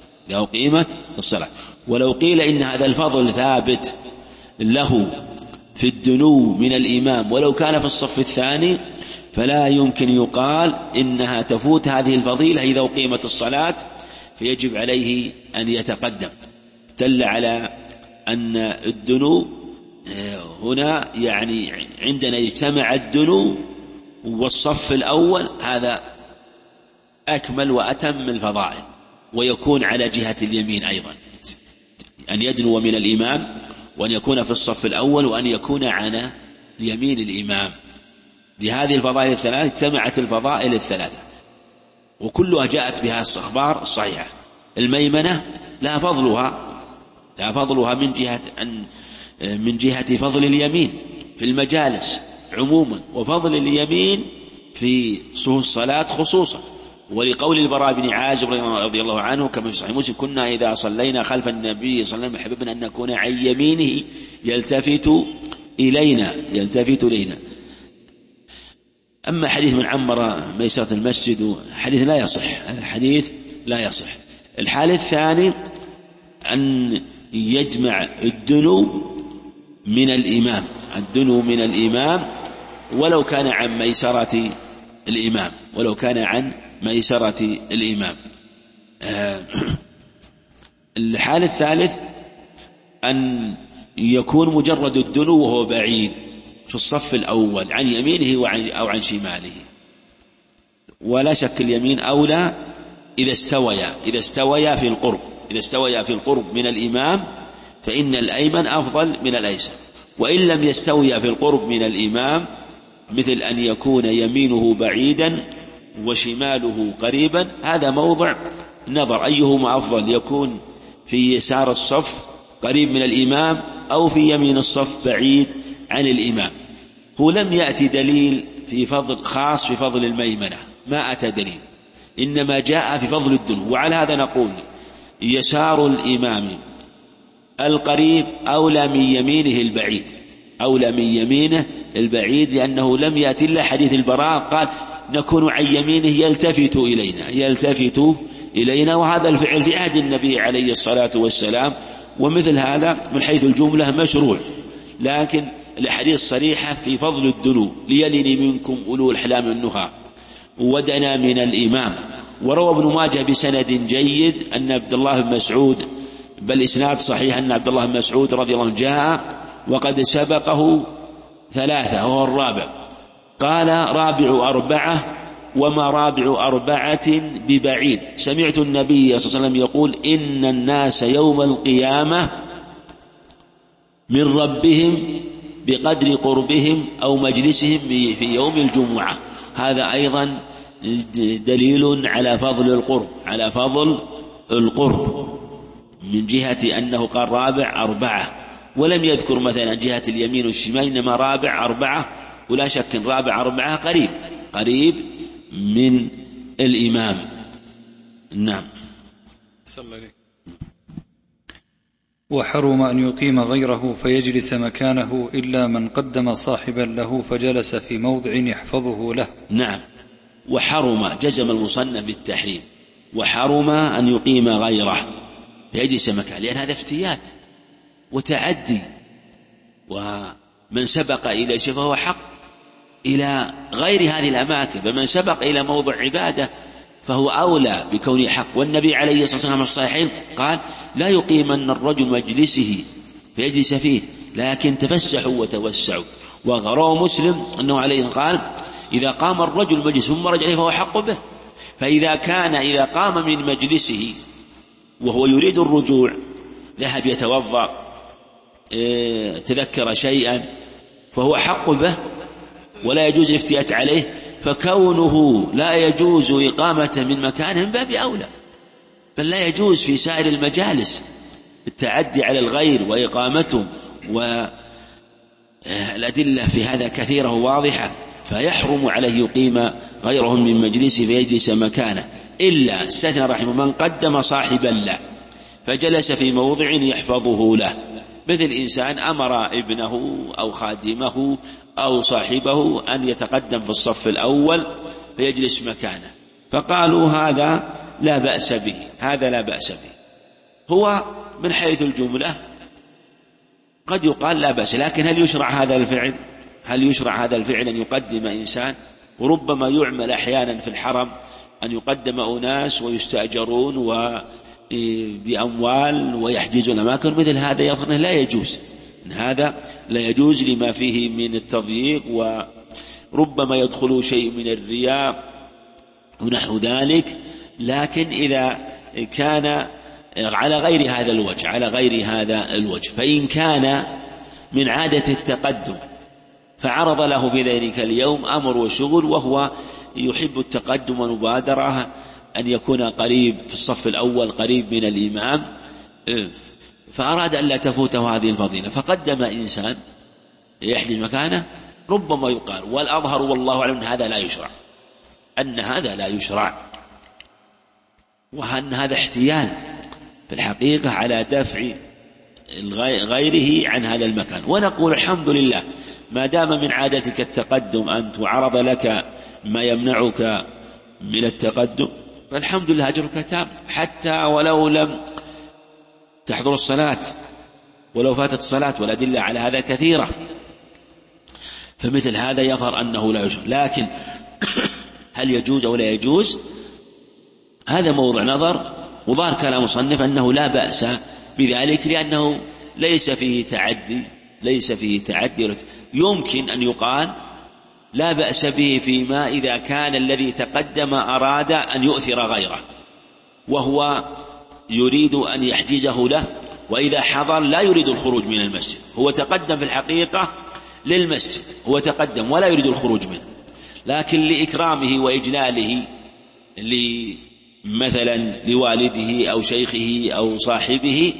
ولو قيل إن هذا الفضل ثابت له في الدنو من الإمام ولو كان في الصف الثاني، فلا يمكن يقال إنها تفوت هذه الفضيلة إذا أقيمت الصلاة فيجب عليه أن يتقدم. دل على أن الدنو هنا يعني عندنا يجتمع الدنو والصف الأول، هذا أكمل وأتم الفضائل، ويكون على جهة اليمين أيضا، أن يدنو من الإمام وأن يكون في الصف الأول وأن يكون على يمين الإمام. لهذه الفضائل الثلاثة اجتمعت الفضائل الثلاثة وكلها جاءت بها الأخبار الصحيحة. الميمنة لها فضلها من جهة فضل اليمين في المجالس عموما، وفضل اليمين في الصلاة خصوصا، ولقول البراء بن عازب رضي الله عنه كما في صحيح مسلم كنا إذا صلينا خلف النبي صلى الله عليه وسلم حببنا أن نكون عن يمينه يلتفت إلينا. أما حديث من عمر ميسرة المسجد حديث لا يصح. الحال الثاني أن يجمع الدنو من الإمام ولو كان عن ميسرة الإمام. الحال الثالث أن يكون مجرد الدنو وهو بعيد في الصف الأول عن يمينه أو عن شماله، ولا شك اليمين أولى إذا استويا في القرب من الإمام، فإن الأيمن أفضل من الأيسر. وإن لم يستويا في القرب من الإمام، مثل أن يكون يمينه بعيدا وشماله قريبا، هذا موضع نظر أيهما أفضل، يكون في يسار الصف قريب من الإمام أو في يمين الصف بعيد عن الإمام. هو لم يأتي دليل في فضل خاص في فضل الميمنة، ما أتى دليل، إنما جاء في فضل الدنو. وعلى هذا نقول يسار الإمام القريب أولى من يمينه البعيد، لأنه لم يأتي إلا حديث البراء قال نكون عن يمينه يلتفت إلينا، وهذا الفعل في عهد النبي عليه الصلاة والسلام، ومثل هذا من حيث الجملة مشروع. لكن الحديث صريحة في فضل الدنو، ليلني منكم أولو الأحلام والنهى ودنا من الإمام. وروى ابن ماجه بسند جيد أن عبد الله بن مسعود، بل إسناد صحيح، أن عبد الله بن مسعود رضي الله عنه جاء وقد سبقه 3 وهو الرابع، قال رابع 4 وما رابع 4 ببعيد. سمعت النبي صلى الله عليه وسلم يقول إن الناس يوم القيامة من ربهم بقدر قربهم أو مجلسهم في يوم الجمعة. هذا أيضا دليل على فضل القرب من جهة أنه قال رابع 4، ولم يذكر مثلا جهة اليمين والشمال، إنما رابع 4. ولا شك رابع 4 قريب من الإمام. نعم. صلى الله عليه. وحرم أن يقيم غيره فيجلس مكانه إلا من قدم صاحبا له فجلس في موضع يحفظه له. نعم. وحرم، جزم المصنف بالتحريم، وحرم أن يقيم غيره فيجلس مكانه، لأن هذا افتيات وتعدي، ومن سبق إلى شيء فهو حق إلى غير هذه الأماكن، فمن سبق إلى موضع عبادة فهو أولى بكونه حق. والنبي عليه الصلاة والسلام في الصحيحين قال: لا يقيمن الرجل مجلسه فيجلس فيه، لكن تفسحوا وتوسعوا. وروى مسلم أنه عليه قال: إذا قام الرجل مجلس ثم رجع إليه فهو حق به. فإذا كان إذا قام من مجلسه وهو يريد الرجوع، ذهب يتوضأ، تذكر شيئا، فهو حق به ولا يجوز الافتيات عليه. فكونه لا يجوز إقامته من مكانه من باب أولى، بل لا يجوز في سائر المجالس التعدي على الغير وإقامته، والأدلة في هذا كثيرة واضحة. فيحرم عليه يقيم غيره من مجلسه فيجلس مكانه، إلا استثنى رحمه من قدم صاحبا له فجلس في موضع يحفظه له، مثل إنسان أمر ابنه أو خادمه أو صاحبه أن يتقدم في الصف الأول فيجلس مكانه، فقالوا هذا لا بأس به، هذا لا بأس به. هو من حيث الجملة قد يقال لا بأس، لكن هل يشرع هذا الفعل؟ هل يشرع هذا الفعل أن يقدم إنسان؟ وربما يعمل أحيانا في الحرم أن يقدم أناس ويستأجرون بأموال ويحجزون أماكن، مثل هذا يظهر أنه لا يجوز، هذا لا يجوز لما فيه من التضييق، وربما يدخل شيء من الرياء ونحو ذلك. لكن إذا كان على غير هذا الوجه، على غير هذا الوجه، فإن كان من عادة التقدم فعرض له في ذلك اليوم أمر وشغل وهو يحب التقدم والمبادرة، أن يكون قريب في الصف الأول قريب من الإمام، فأراد أن لا تفوته هذه الفضيلة فقدم إنسان يحجز مكانه، ربما يقال، والأظهر والله أعلم أن هذا لا يشرع، أن هذا لا يشرع، وأن هذا احتيال في الحقيقة على دفع غيره عن هذا المكان. ونقول الحمد لله ما دام من عادتك التقدم أنت وعرض لك ما يمنعك من التقدم فالحمد لله أجرك تام، حتى ولو لم تحضر الصلاة، ولو فاتت الصلاة، والأدلة على هذا كثيرة. فمثل هذا يظهر أنه لا يجوز، لكن هل يجوز أو لا يجوز هذا موضع نظر، وظهر كلام المصنف أنه لا بأس بذلك، لأنه ليس فيه تعدي، ليس فيه تعدي. يمكن أن يقال لا بأس به فيما إذا كان الذي تقدم أراد أن يؤثر غيره وهو يريد أن يحجزه له، وإذا حضر لا يريد الخروج من المسجد، هو تقدم في الحقيقة للمسجد، هو تقدم ولا يريد الخروج منه، لكن لإكرامه وإجلاله مثلا لوالده أو شيخه أو صاحبه،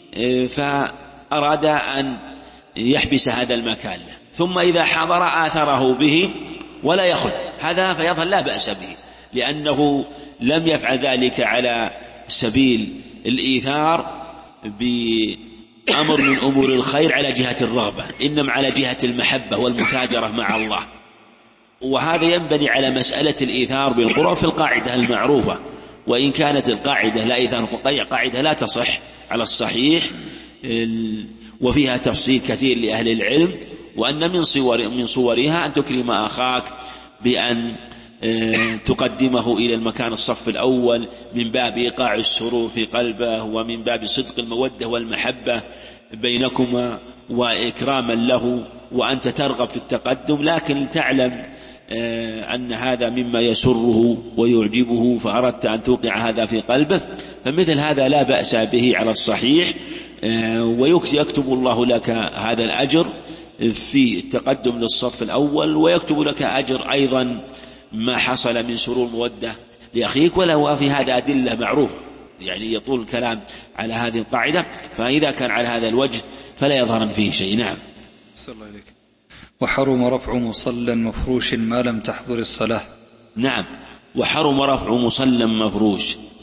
فأراد أن يحبس هذا المكان له، ثم إذا حضر آثره به ولا يخل، هذا فيظهر لا بأس به، لأنه لم يفعل ذلك على سبيل الإيثار بأمر من أمور الخير على جهة الرغبة، إنما على جهة المحبة والمتاجرة مع الله. وهذا ينبني على مسألة الإيثار بالقرب في القاعدة المعروفة، وإن كانت القاعدة لا إيثار قاعدة لا تصح على الصحيح، وفيها تفصيل كثير لأهل العلم، وأن من صورها أن تكرم أخاك بأن تقدمه إلى المكان الصف الأول من باب إيقاع السرور في قلبه، ومن باب صدق المودة والمحبة بينكما وإكراما له، وأنت ترغب في التقدم، لكن تعلم أن هذا مما يسره ويعجبه فأردت أن توقع هذا في قلبه، فمثل هذا لا بأس به على الصحيح، ويكتب الله لك هذا الأجر في التقدم للصف الأول، ويكتب لك أجر أيضا ما حصل من سرور مودة لأخيك. وله في هذا أدلة معروفة، يعني يطول الكلام على هذه القاعدة، فإذا كان على هذا الوجه فلا يظهر فيه شيء. نعم. صلى الله عليك. وحرم رفع مصلى مفروش ما لم تحضر الصلاة. نعم. وحرم رفع مصلى مفروش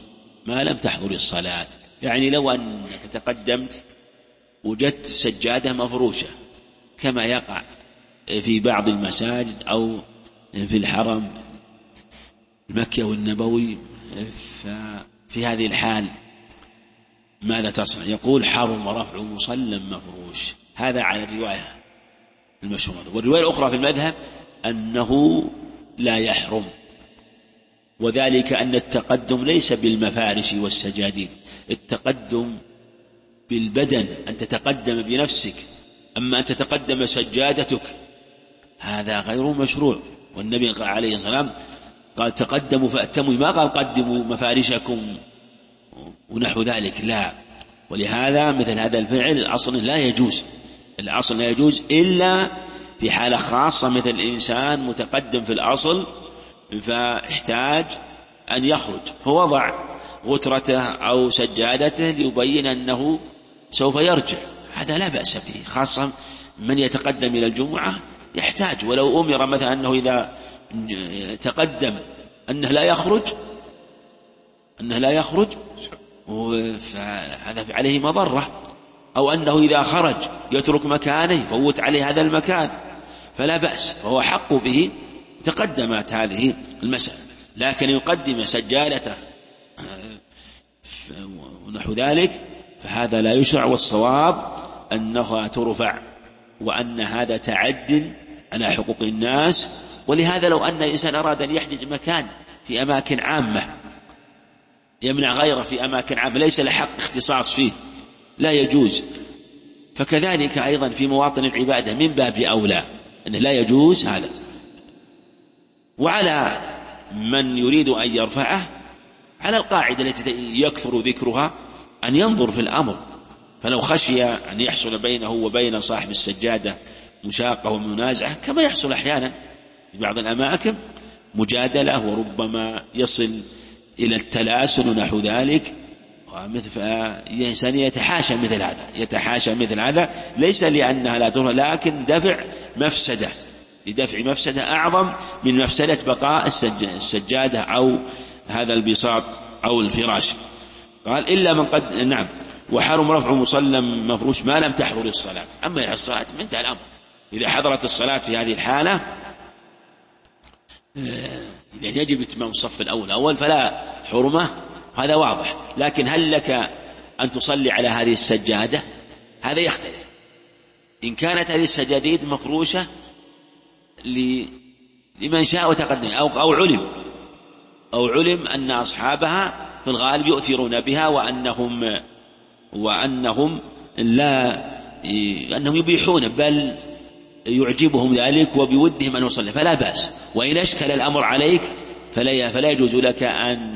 ما لم تحضر الصلاة. يعني لو أنك تقدمت وجدت سجادة مفروشة كما يقع في بعض المساجد أو في الحرم المكي والنبوي، ففي هذه الحال ماذا تصنع؟ يقول حرم رفع مصلى مفروش. هذا على الرواية المشهورة. والرواية الأخرى في المذهب أنه لا يحرم، وذلك أن التقدم ليس بالمفارش والسجادين، التقدم بالبدن، أن تتقدم بنفسك. أما أن تتقدم سجادتك هذا غير مشروع. والنبي عليه الصلاة قال تقدموا فأتموا، ما قال قدموا مفارشكم ونحو ذلك، لا. ولهذا مثل هذا الفعل الأصل لا يجوز، الأصل لا يجوز إلا في حالة خاصة، مثل الإنسان متقدم في الأصل فاحتاج أن يخرج فوضع غترته أو سجادته ليبين أنه سوف يرجع، هذا لا بأس به. خاصة من يتقدم إلى الجمعة يحتاج، ولو أمر مثلا أنه إذا تقدم أنه لا يخرج فهذا عليه مضرة، أو أنه إذا خرج يترك مكانه يفوت عليه هذا المكان، فلا بأس، فهو حق به. تقدمت هذه المسألة، لكن يقدم سجالته ونحو ذلك فهذا لا يشرع. والصواب أنها ترفع، وأن هذا تعد على حقوق الناس. ولهذا لو أن الإنسان أراد أن يحجز مكان في أماكن عامة يمنع غيره في أماكن عامة ليس لحق اختصاص فيه، لا يجوز. فكذلك أيضا في مواطن العبادة من باب أولى أنه لا يجوز هذا. وعلى من يريد أن يرفعه على القاعدة التي يكثر ذكرها أن ينظر في الأمر، فلو خشي أن يحصل بينه وبين صاحب السجادة مشاقة ومنازعة كما يحصل أحيانا في بعض الأماكن مجادلة، وربما يصل إلى التلاسن ونحو ذلك، فالإنسان يتحاشى مثل هذا ليس لأنها لا ترفع، لكن لدفع مفسدة أعظم من مفسدة بقاء السجادة أو هذا البساط أو الفراش. قال إلا من قد نعم. وحرم رفع مصلى مفروش ما لم تحضر الصلاة. أما إلى الصلاة انتهى الأمر، إذا حضرت الصلاة في هذه الحالة يعني يجب إتمام الصف الأول فلا حرمة، هذا واضح. لكن هل لك أن تصلي على هذه السجادة؟ هذا يختلف. إن كانت هذه السجاديد مفروشة لمن شاء وتقدم أو علم أن أصحابها في الغالب يؤثرون بها وأنهم أنهم يبيحون بل يعجبهم ذلك وبودهم أن يصلي، فلا بأس. وإن أشكل الأمر عليك فلا يجوز لك أن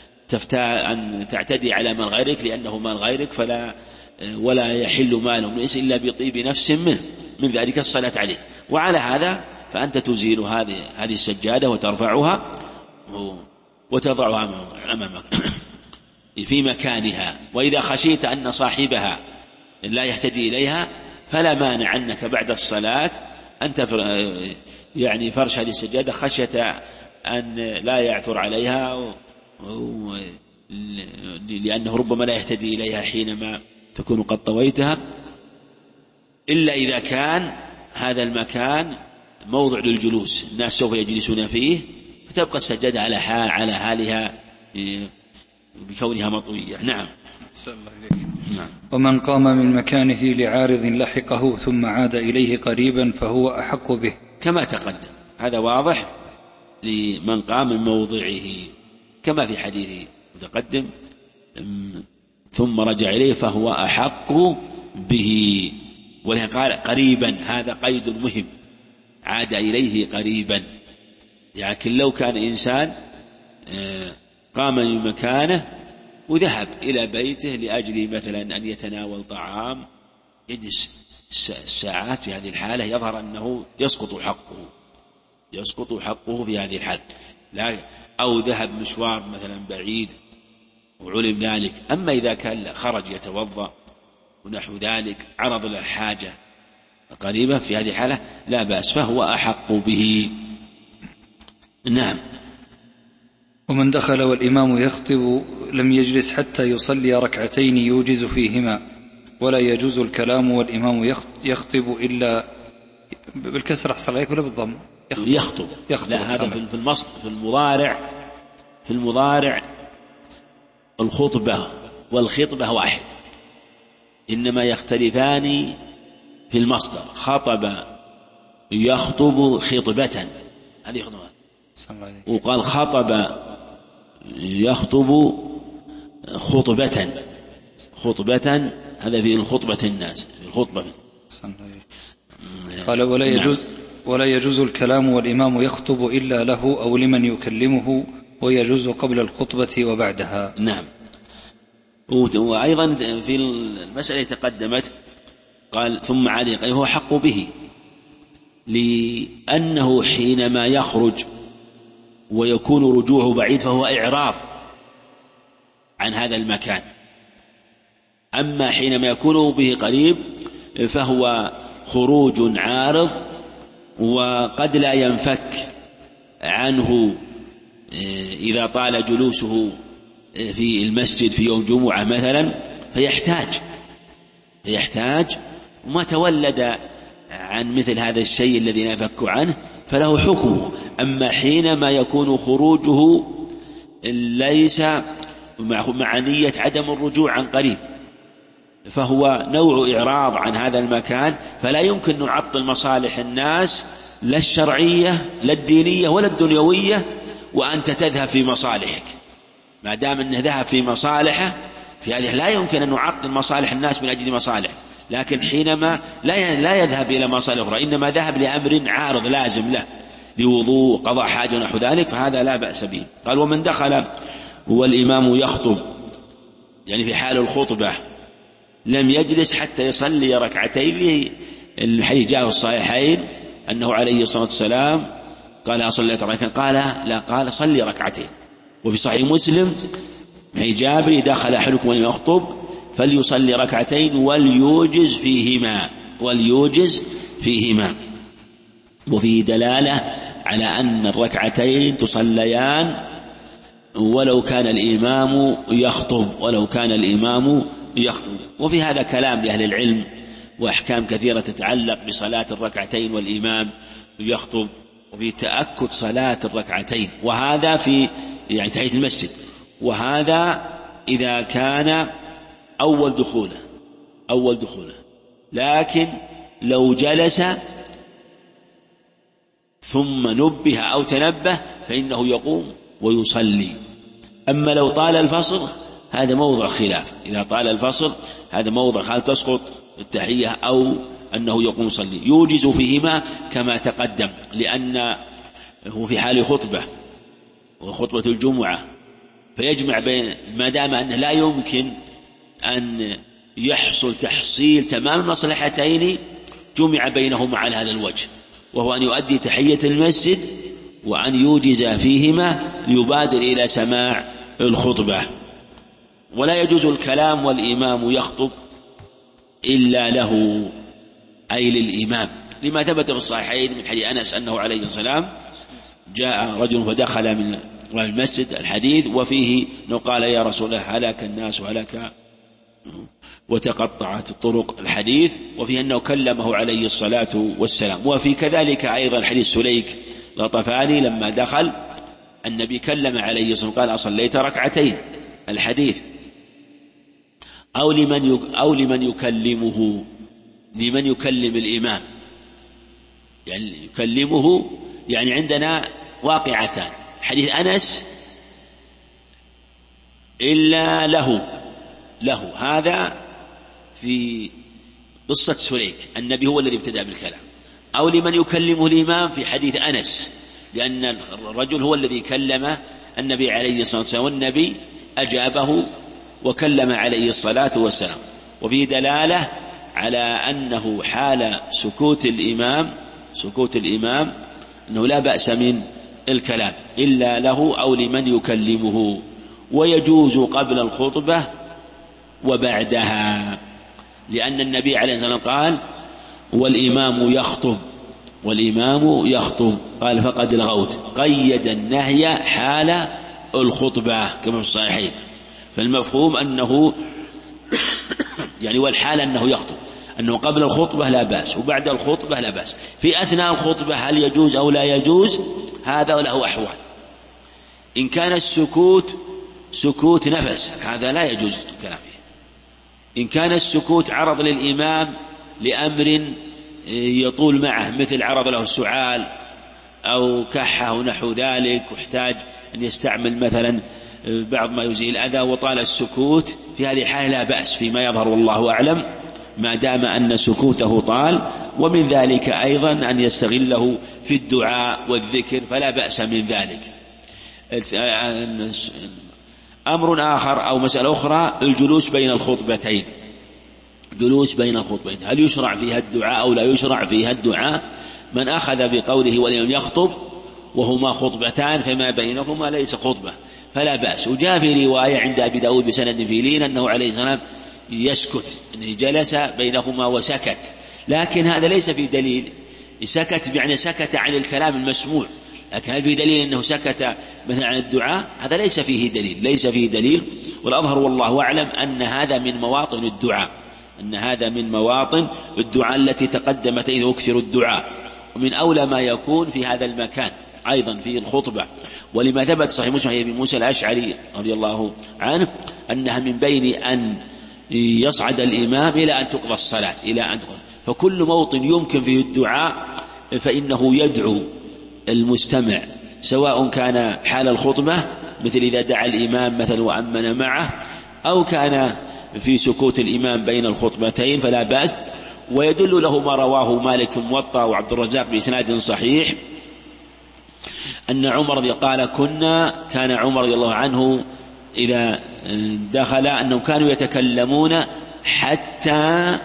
تعتدي على مال غيرك، لأنه مال غيرك ولا يحل مال إلا بطيب نفس من ذلك الصلاة عليه. وعلى هذا فأنت تزيل هذه السجادة وترفعها وتضعها أمامك في مكانها. وإذا خشيت أن صاحبها لا يهتدي إليها فلا مانع أنك بعد الصلاة أنت فرش هذه السجادة خشية أن لا يعثر عليها، لأنه ربما لا يهتدي إليها حينما تكون قد طويتها، إلا إذا كان هذا المكان موضع للجلوس، الناس سوف يجلسون فيه، فتبقى السجادة على حالها بكونها مطوية. نعم. ومن قام من مكانه لعارض لحقه ثم عاد إليه قريبا فهو أحق به كما تقدم. هذا واضح لمن قام من موضعه كما في حديث متقدم ثم رجع إليه فهو أحق به. ولهذا قال قريبا، هذا قيد مهم، عاد إليه قريبا. لكن لو كان إنسان قام من مكانه وذهب إلى بيته لأجل مثلا أن يتناول طعام، يجلس ساعات، في هذه الحالة يظهر أنه يسقط حقه في هذه الحالة. أو ذهب مشوار مثلا بعيد وعلم ذلك. أما إذا كان خرج يتوضأ ونحو ذلك عرض له حاجة قريبة، في هذه الحالة لا بأس، فهو أحق به. نعم. ومن دخل والإمام يخطب لم يجلس حتى يصلي ركعتين يوجز فيهما، ولا يجوز الكلام والإمام يخطب إلا بالكسر. أحسن عليك ولا بالضم؟ يخطب. لا، هذا في المضارع الخطبة والخطبة واحد، إنما يختلفان في المصدر. خطب يخطب خطبة، هذه خطبة. وقال خطب يخطب خطبة، هذا في الخطبة الناس، في الخطبة. قال ولا يجوز الكلام والإمام يخطب إلا له أو لمن يكلمه، ويجوز قبل الخطبة وبعدها. نعم. وأيضا في المسألة تقدمت قال ثم علق هو حق به، لأنه حينما يخرج ويكون رجوعه بعيد فهو إعراض عن هذا المكان، أما حينما يكون به قريب فهو خروج عارض، وقد لا ينفك عنه إذا طال جلوسه في المسجد في يوم جمعة مثلا، فيحتاج وما تولد عن مثل هذا الشيء الذي لا ينفك عنه فله حكمه. أما حينما يكون خروجه ليس مع نية عدم الرجوع عن قريب فهو نوع إعراض عن هذا المكان، فلا يمكن نعطل مصالح الناس لا الشرعية لا الدينية ولا الدنيوية وأنت تذهب في مصالحك. ما دام أنه ذهب في مصالحه في هذه لا يمكن أن نعطل مصالح الناس من أجل مصالح، لكن حينما لا يذهب إلى مصالح أخرى، إنما ذهب لأمر عارض لازم له لوضوء قضاء حاجة ونحو ذلك، فهذا لا بأس به. قال ومن دخل والإمام يخطب، يعني في حال الخطبة، لم يجلس حتى يصلي ركعتين. الحديث جاء في الصحيحين أنه عليه الصلاة والسلام قال صليت ركعتين، قال صلي ركعتين. وفي صحيح مسلم عن جابر دخل أحدكم ولم يخطب فليصلي ركعتين وليوجز فيهما. وفيه دلالة على أن الركعتين تصليان ولو كان الإمام يخطب. وفي هذا كلام لأهل العلم وأحكام كثيرة تتعلق بصلاة الركعتين والإمام يخطب، وفي تأكد صلاة الركعتين، وهذا في يعني تحية المسجد، وهذا إذا كان أول دخوله. لكن لو جلس ثم نبه أو تنبه فإنه يقوم ويصلي. أما لو طال الفصل هذا موضع خلاف، إذا طال الفصل هذا موضع خلاف، تسقط التحية أو أنه يقوم يصلي. يوجز فيهما كما تقدم، لأنه في حال خطبة وخطبة الجمعة فيجمع بين، ما دام أنه لا يمكن أن يحصل تحصيل تمام المصلحتين جمع بينهما على هذا الوجه، وهو أن يؤدي تحية المسجد وأن يوجز فيهما ليبادر إلى سماع الخطبة. ولا يجوز الكلام والإمام يخطب إلا له، أي للإمام، لما ثبت في الصحيحين من حديث أنس أنه عليه الصلاة والسلام جاء رجل فدخل من المسجد، الحديث وفيه قال يا رسول الله هلك الناس وهلك وتقطعت الطرق، الحديث وفيه أنه كلمه عليه الصلاة والسلام. وفي كذلك أيضا حديث سليك الغطفاني لما دخل النبي كلم عليه الصلاة والسلام قال أصليت ركعتين، الحديث. أو لمن يكلمه، لمن يكلم الإمام، يعني يكلمه، يعني عندنا واقعتان، حديث أنس إلا له هذا في قصة سليك، النبي هو الذي ابتدأ بالكلام. أو لمن يكلمه الإمام في حديث أنس، لأن الرجل هو الذي كلم النبي عليه الصلاة والسلام، والنبي أجابه وكلم عليه الصلاة والسلام. وفي دلالة على أنه حال سكوت الإمام أنه لا بأس من الكلام إلا له أو لمن يكلمه. ويجوز قبل الخطبة وبعدها، لأن النبي عليه الصلاة والسلام قال والإمام يخطب قال فقد الغوت، قيد النهي حال الخطبة كما في الصحيحين. فالمفهوم أنه يعني والحال أنه يخطب، أنه قبل الخطبة لا بأس وبعد الخطبة لا بأس. في أثناء الخطبة هل يجوز أو لا يجوز؟ هذا له أحوال. إن كان السكوت سكوت نفس هذا لا يجوز الكلام فيه. إن كان السكوت عرض للإمام لأمر يطول معه، مثل عرض له السعال أو كحة ونحو ذلك، واحتاج أن يستعمل مثلا بعض ما يزيل الأذى وطال السكوت، في هذه الحالة لا بأس فيما يظهر والله أعلم، ما دام أن سكوته طال. ومن ذلك أيضا أن يستغله في الدعاء والذكر فلا بأس من ذلك. أمر آخر أو مسألة أخرى الجلوس بين الخطبتين. جلوس بين الخطبتين هل يشرع فيها الدعاء أو لا يشرع فيها الدعاء؟ من أخذ بقوله والإمام يخطب وهما خطبتان فما بينهما ليس خطبة فلا بأس. وجاء في رواية عند أبي داود بسند في لين أنه عليه السلام يسكت، أنه جلس بينهما وسكت، لكن هذا ليس في دليل. سكت يعني سكت عن الكلام المسموع، لكن هل في دليل أنه سكت مثلا عن الدعاء؟ هذا ليس فيه دليل، ليس فيه دليل. والأظهر والله أعلم أن هذا من مواطن الدعاء، أن هذا من مواطن الدعاء التي تقدمت إذ أكثر الدعاء، ومن أولى ما يكون في هذا المكان أيضا في الخطبة. ولما ثبت صحيح مسلم أبي موسى الأشعري رضي الله عنه أنها من بين أن يصعد الإمام إلى أن تقضى الصلاة، إلى أن تقضى. فكل موطن يمكن فيه الدعاء فإنه يدعو المستمع، سواء كان حال الخطبة مثل إذا دعا الإمام مثلا وأمن معه، أو كان في سكوت الإمام بين الخطبتين فلا بأس. ويدل له ما رواه مالك في الموطأ وعبد الرزاق بإسناد صحيح أن عمر قال كان عمر رضي الله عنه إذا دخل أنهم كانوا يتكلمون حتى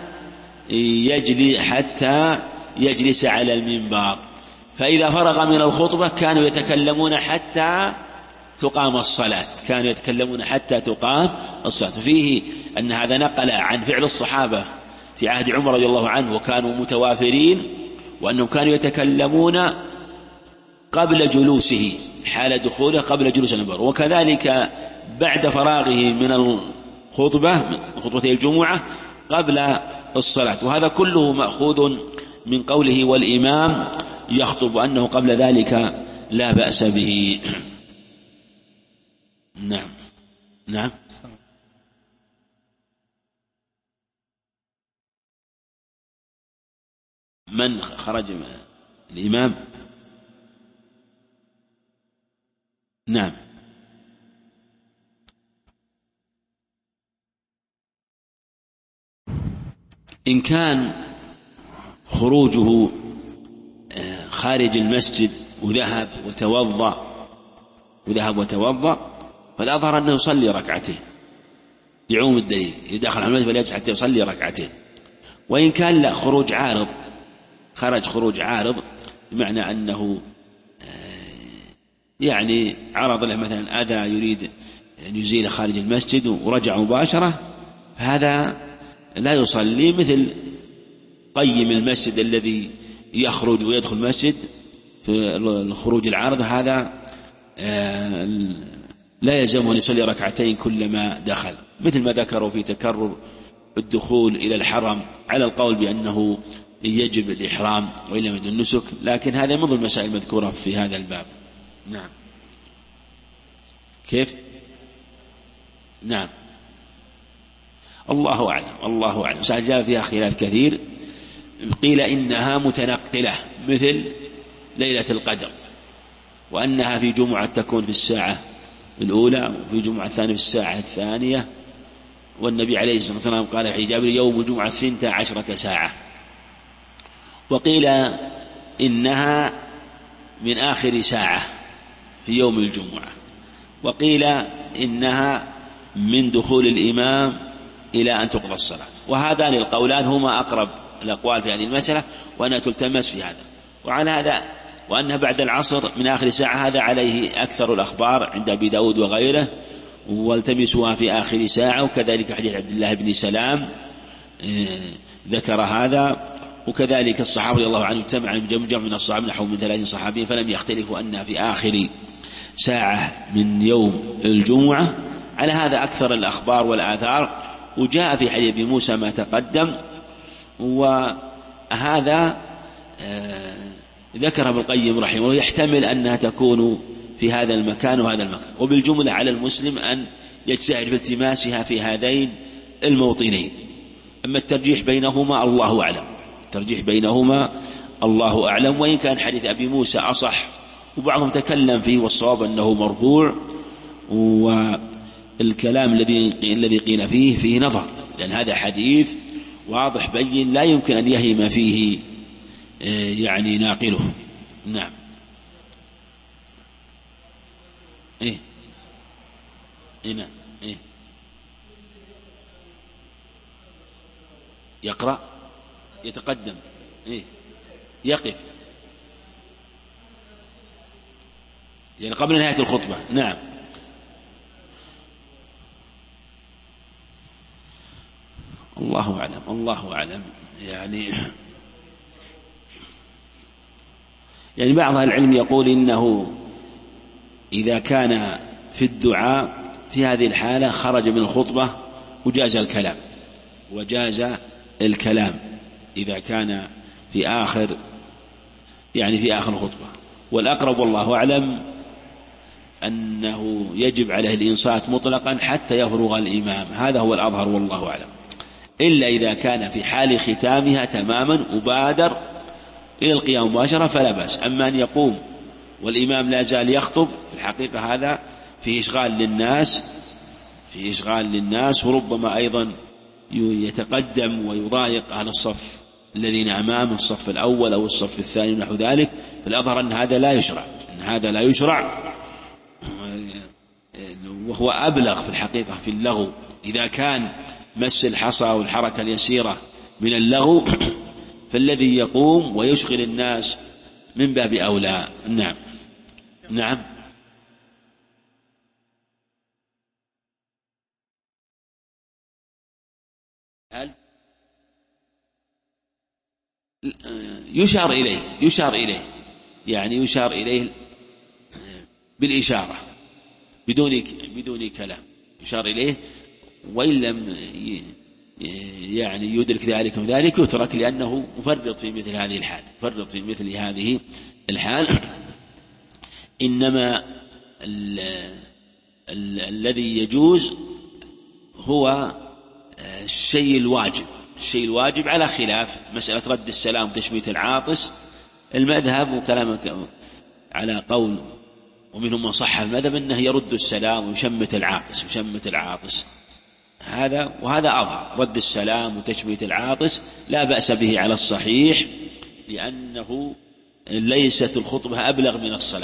يجلس على المنبر، فإذا فرغ من الخطبة كانوا يتكلمون حتى تقام الصلاة، كانوا يتكلمون حتى تقام الصلاة. فيه أن هذا نقل عن فعل الصحابة في عهد عمر رضي الله عنه وكانوا متوافرين، وأنهم كانوا يتكلمون قبل جلوسه حال دخوله قبل جلوس المنبر، وكذلك بعد فراغه من الخطبة من خطبتي الجمعة قبل الصلاة. وهذا كله مأخوذ من قوله والإمام يخطب، أنه قبل ذلك لا بأس به. نعم نعم. من خرج الإمام؟ نعم. إن كان خروجه خارج المسجد وذهب وتوضأ فالأظهر أنه يصلي ركعتين لعموم الدليل، إذا دخل المسجد فليجلس حتى يصلي ركعتين. وإن كان لا خروج عارض بمعنى أنه يعني عرض له مثلا أذى يريد أن يزيل خارج المسجد ورجع مباشرة، فهذا لا يصلي. مثل قيم المسجد الذي يخرج ويدخل المسجد في الخروج العارض، هذا لا يلزمه أن يصلي ركعتين كلما دخل، مثل ما ذكروا في تكرر الدخول إلى الحرم على القول بأنه يجب الإحرام وإن لم يكن النسك، لكن هذا من ضمن المسائل المذكورة في هذا الباب. نعم. كيف؟ نعم. الله أعلم. جاء فيها خلاف كثير. قيل إنها متنقلة مثل ليلة القدر، وأنها في جمعة تكون في الساعة الأولى وفي جمعة الثانية في الساعة الثانية، والنبي عليه الصلاة والسلام قال في جابر يوم الجمعة 12 ساعة. وقيل إنها من آخر ساعة في يوم الجمعة، وقيل إنها من دخول الإمام إلى أن تقضى الصلاة. وهذان القولان هما أقرب الأقوال في هذه المسألة، وأنها تلتمس في هذا. وعلى هذا وأنها بعد العصر من آخر ساعة، هذا عليه أكثر الأخبار عند أبي داود وغيره، والتمسوها في آخر ساعة. وكذلك حديث عبد الله بن سلام ذكر هذا، وكذلك الصحابة رضي الله عنهم اجتمع جمع من الصحابة نحو من 30 صحابي فلم يختلفوا أنها في آخر ساعة من يوم الجمعة. على هذا أكثر الأخبار والآثار، وجاء في حديث أبي موسى ما تقدم. وهذا ذكر ابن القيم رحمه الله يحتمل أنها تكون في هذا المكان وهذا المكان، وبالجملة على المسلم أن يجتهد في التماسها في هذين الموطنين. أما الترجيح بينهما الله أعلم، الترجيح بينهما الله أعلم، وإن كان حديث أبي موسى أصح وبعضهم تكلم فيه، والصواب أنه مرفوع، والكلام الذي قيل فيه نظر، لأن هذا حديث واضح بين لا يمكن أن يهم فيه يعني ناقله. نعم. نعم. يقرأ، يتقدم، يقف يعني قبل نهاية الخطبة. نعم. الله أعلم، الله أعلم. يعني بعض العلم يقول إنه إذا كان في الدعاء في هذه الحالة خرج من الخطبة وجاز الكلام إذا كان في آخر الخطبة. والأقرب والله أعلم أنه يجب عليه الإنصات مطلقا حتى يفرغ الإمام، هذا هو الأظهر والله أعلم، إلا إذا كان في حال ختامها تماما وبادر إلى القيام مباشرة فلا بأس. أما أن يقوم والإمام لا زال يخطب، في الحقيقة هذا فيه إشغال للناس، وربما أيضا يتقدم ويضايق أهل الصف الذين أمامه، الصف الأول أو الصف الثاني نحو ذلك. فالأظهر أن هذا لا يشرع، وهو أبلغ في الحقيقة في اللغو. إذا كان مس الحصى والحركة اليسيرة من اللغو فالذي يقوم ويشغل الناس من باب أولى. نعم. نعم. يشار إليه يعني يشار إليه بالإشارة بدون كلام، يشار إليه، وإن لم يعني يدرك ذلك يترك، لأنه مفرط في مثل هذه الحال. إنما الذي يجوز هو الشيء الواجب على خلاف مسألة رد السلام وتشميت العاطس. المذهب وكلامك على قول ومنهم من صح المذهب أنه يرد السلام ويشمت العاطس، وهذا أظهر. رد السلام وتشميت العاطس لا بأس به على الصحيح، لأنه ليست الخطبة أبلغ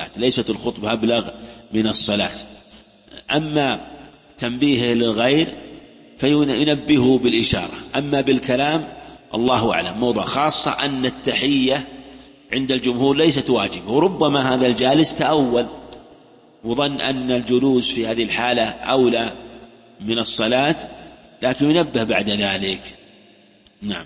من الصلاة. أما تنبيه للغير فينبهه بالإشارة. أما بالكلام الله أعلم. موضع خاصة أن التحية عند الجمهور ليست واجبة، وربما هذا الجالس تأول وظن أن الجلوس في هذه الحالة أولى من الصلاة، لكن ينبه بعد ذلك. نعم.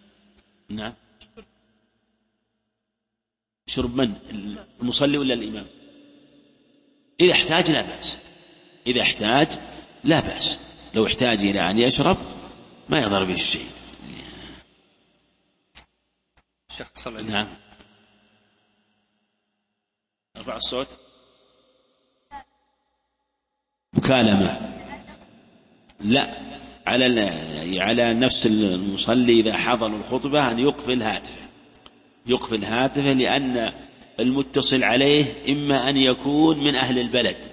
شرب من المصلي ولا الإمام؟ إذا احتاج لا بأس، لو احتاج إلى أن يشرب ما يضر به الشيء. نعم. ارفع الصوت. مكالمة لا، على نفس المصلي إذا حضر الخطبة أن يقفل هاتفه، لأن المتصل عليه إما أن يكون من أهل البلد،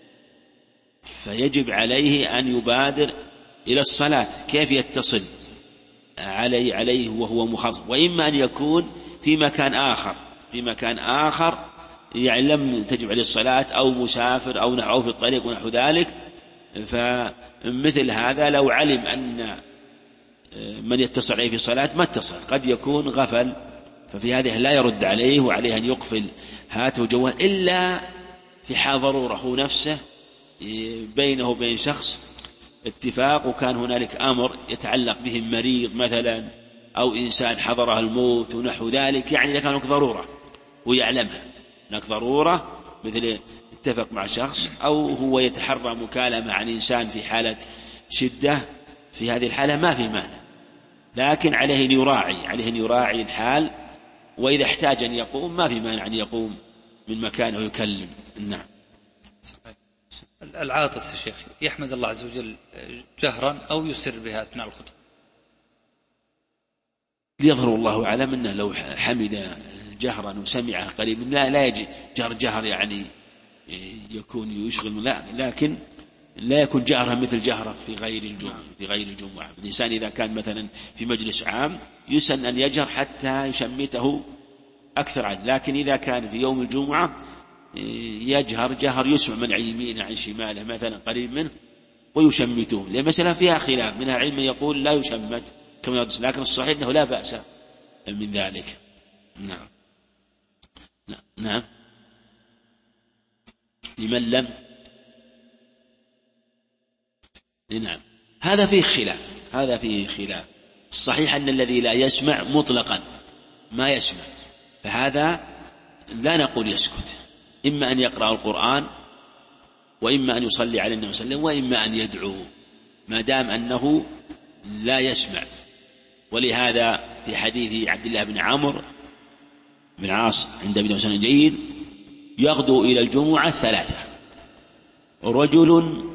فيجب عليه أن يبادر إلى الصلاة. كيف يتصل عليه وهو مخاطب؟ وإما أن يكون في مكان آخر يعني لم تجب عليه الصلاة، أو مسافر أو في الطريق ونحو ذلك. فمثل هذا لو علم أن من يتصل عليه في الصلاة ما اتصل، قد يكون غفل، ففي هذه لا يرد عليه، وعليه أن يقفل هاته جوال إلا في حال ضرورة هو نفسه بينه وبين شخص اتفاق، وكان هنالك أمر يتعلق به مريض مثلا أو إنسان حضره الموت ونحو ذلك، يعني إذا كان هناك ضرورة ويعلمها، هناك ضرورة مثل يتفق مع شخص أو هو يتحرى مكالمة عن إنسان في حالة شدة، في هذه الحالة ما في مانع، لكن عليه أن يراعي الحال، وإذا احتاج أن يقوم ما في مانع أن يقوم من مكانه ويكلم. نعم. العاطس يا شيخ يحمد الله عز وجل جهرا أو يسر بها أثناء الخطبة؟ ليظهر الله أعلم أنه لو حمد جهرا وسمعه قريب لا يجي جهر يعني يكون يشغل، لكن لا يكون جهرا مثل جهره في غير الجمعة. الإنسان إذا كان مثلا في مجلس عام يسن أن يجهر حتى يشمته أكثر عنه، لكن إذا كان في يوم الجمعة يجهر يسمع من عن يمينه عن شماله مثلا قريب منه ويشمته، لأن مثلا فيها خلاف، منها علم يقول لا يشمت كما يقول، لكن الصحيح أنه لا بأس من ذلك. نعم. لمن لم نعم، هذا فيه خلاف. الصحيح أن الذي لا يسمع مطلقا ما يسمع، فهذا لا نقول يسكت، إما أن يقرأ القرآن وإما أن يصلي على النبي صلى الله عليه وسلم وإما أن يدعو، ما دام أنه لا يسمع. ولهذا في حديث عبد الله بن عمرو بن عاص عند ابن حسن جيد: يغدو إلى الجمعة 3، رجل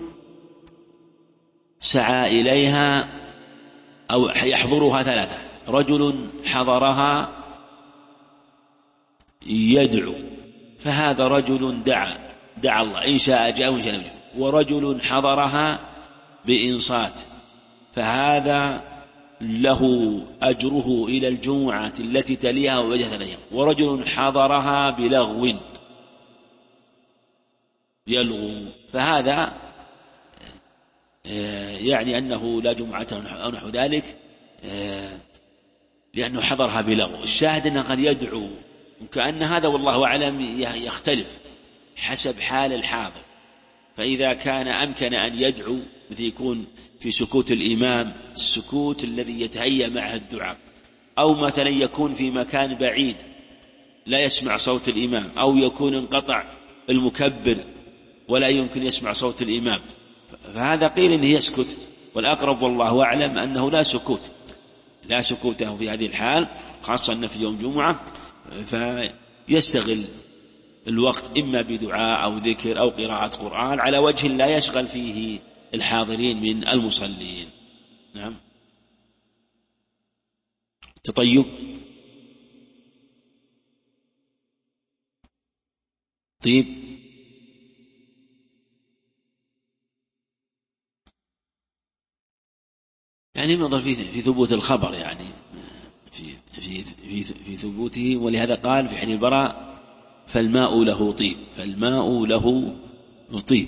سعى إليها أو يحضرها 3، رجل حضرها يدعو، فهذا رجل دعا الله إن شاء جاء وإن شاء نجو، ورجل حضرها بإنصات، فهذا له أجره إلى الجمعة التي تليها ووجهة إليها، ورجل حضرها بلغو يلغو، فهذا يعني أنه لا جمعة أو نحو ذلك، لأنه حضرها بلغو. الشاهد أنه قد يدعو، وكأن هذا والله أعلم يختلف حسب حال الحاضر، فإذا كان أمكن أن يدعو مثل يكون في سكوت الإمام، السكوت الذي يتهيأ معه الدعاء، أو مثلا يكون في مكان بعيد لا يسمع صوت الإمام، أو يكون انقطع المكبر ولا يمكن يسمع صوت الإمام، فهذا قيل إنه يسكت، والأقرب والله أعلم أنه لا سكوته في هذه الحال، خاصة أنه في يوم جمعة، فيستغل الوقت إما بدعاء أو ذكر أو قراءة قرآن على وجه لا يشغل فيه الحاضرين من المصلين. نعم. تطيب يعني ينظر في ثبوت الخبر، يعني في ثبوته، ولهذا قال في حديث البراء: فالماء له طيب.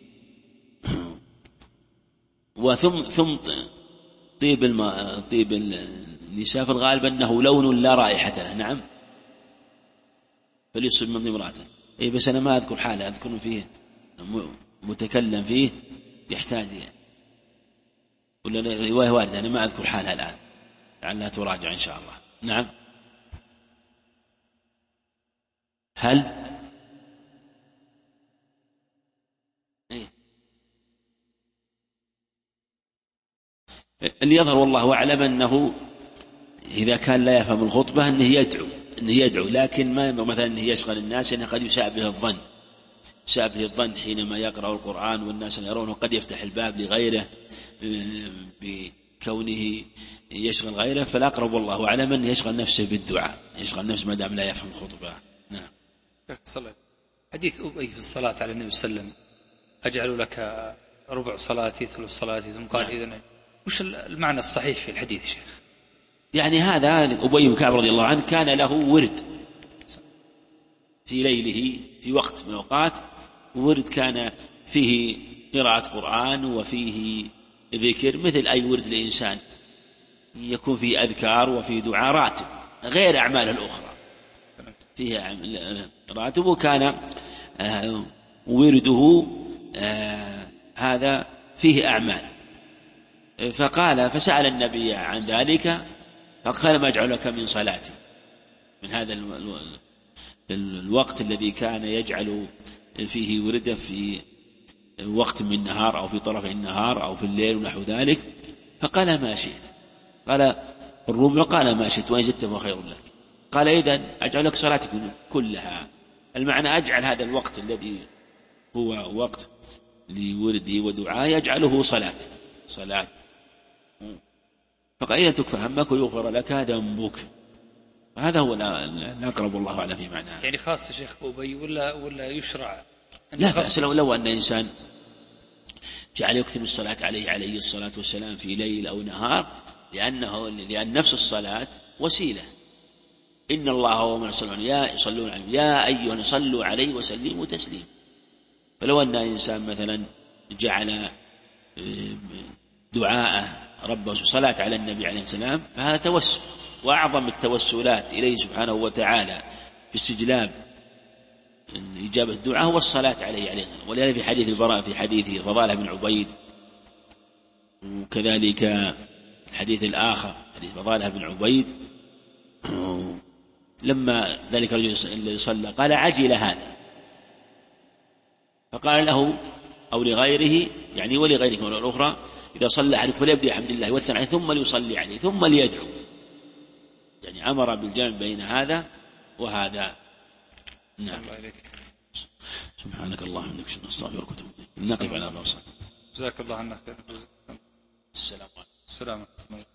وثم طيب النساء في الغالب أنه لون لا رائحة له. نعم. فليصب من امرأته، بس أنا ما أذكر حالة، أذكر فيه متكلم فيه يحتاج ولا رواية واردة، أنا ما أذكر حالها الآن، لعلها تراجع إن شاء الله. نعم. هل اللي يظهر والله أعلم أنه إذا كان لا يفهم الخطبة أنه يدعو، لكن ما ينبغي مثلا أنه يشغل الناس، أنه قد يساء به الظن حينما يقرأ القرآن والناس يرونه، قد يفتح الباب لغيره بكونه يشغل غيره، فالأقرب والله أعلم أنه يشغل نفسه بالدعاء، يشغل نفسه ما دام لا يفهم الخطبة. نعم. حديث أبي في الصلاة على النبي صلى الله عليه وسلم: أجعل لك ربع صلاتي ثلث صلاتي، ثم قال: إذن وش المعنى الصحيح في الحديث شيخ؟ يعني هذا أبي بن كعب رضي الله عنه كان له ورد في ليله، في وقت من الأوقات، ورد كان فيه قراءة قرآن وفيه ذكر مثل أي ورد الإنسان، يكون فيه أذكار وفيه دعاء راتب غير أعماله الأخرى، فيه راتب، وكان ورده هذا فيه أعمال. فسأل النبي عن ذلك فقال: ما أجعلك من صلاتي، من هذا الوقت الذي كان يجعل فيه ورد في وقت من النهار أو في طرف النهار أو في الليل ونحو ذلك، فقال ما شئت. قال الربع، قال ما شئت، وإن زدت فهو خير لك. قال إذن أجعل لك صلاتك كلها. المعنى أجعل هذا الوقت الذي هو وقت لوردي ودعاء يجعله صلاة. فقال إذا تكفى همك ويغفر لك ذنبك. هذا هو الأقرب والله أعلم في معناه. يعني خاص شيخ أبي ولا يشرع؟ لا بأس لو أن إنسان جعل يكثر الصلاة عليه الصلاة والسلام في ليل أو نهار، لأن نفس الصلاة وسيلة. إن الله وملائكته يصلون عليه يا أيها صلوا عليه وسلموا تسليما. فلو أن إنسان مثلا جعل دعاءه ربه صلاة على النبي عليه السلام، فهذا توسل، وأعظم التوسلات إليه سبحانه وتعالى في استجلاب إجابة الدعاء هو الصلاة عليه. ولهذا في حديث البراء، في حديث فضالة بن عبيد، وكذلك الحديث الآخر حديث فضالة بن عبيد، لما ذلك الرجل الذي صلى قال عجل هذا، فقال له أو لغيره، يعني ولغيرك مرة أخرى، إذا صلى أحدكم فليبدأ بحمد الله والثناء عليه ثم ليصلي عليه ثم ليدعو. يعني أمر بالجمع بين هذا وهذا. نعم. سبحانك اللهم وبحمدك أشهد أن لا إله إلا أنت أستغفرك وأتوب إليك. نقف على ما وصلنا. جزاك الله عنا خير. السلام عليكم. السلام.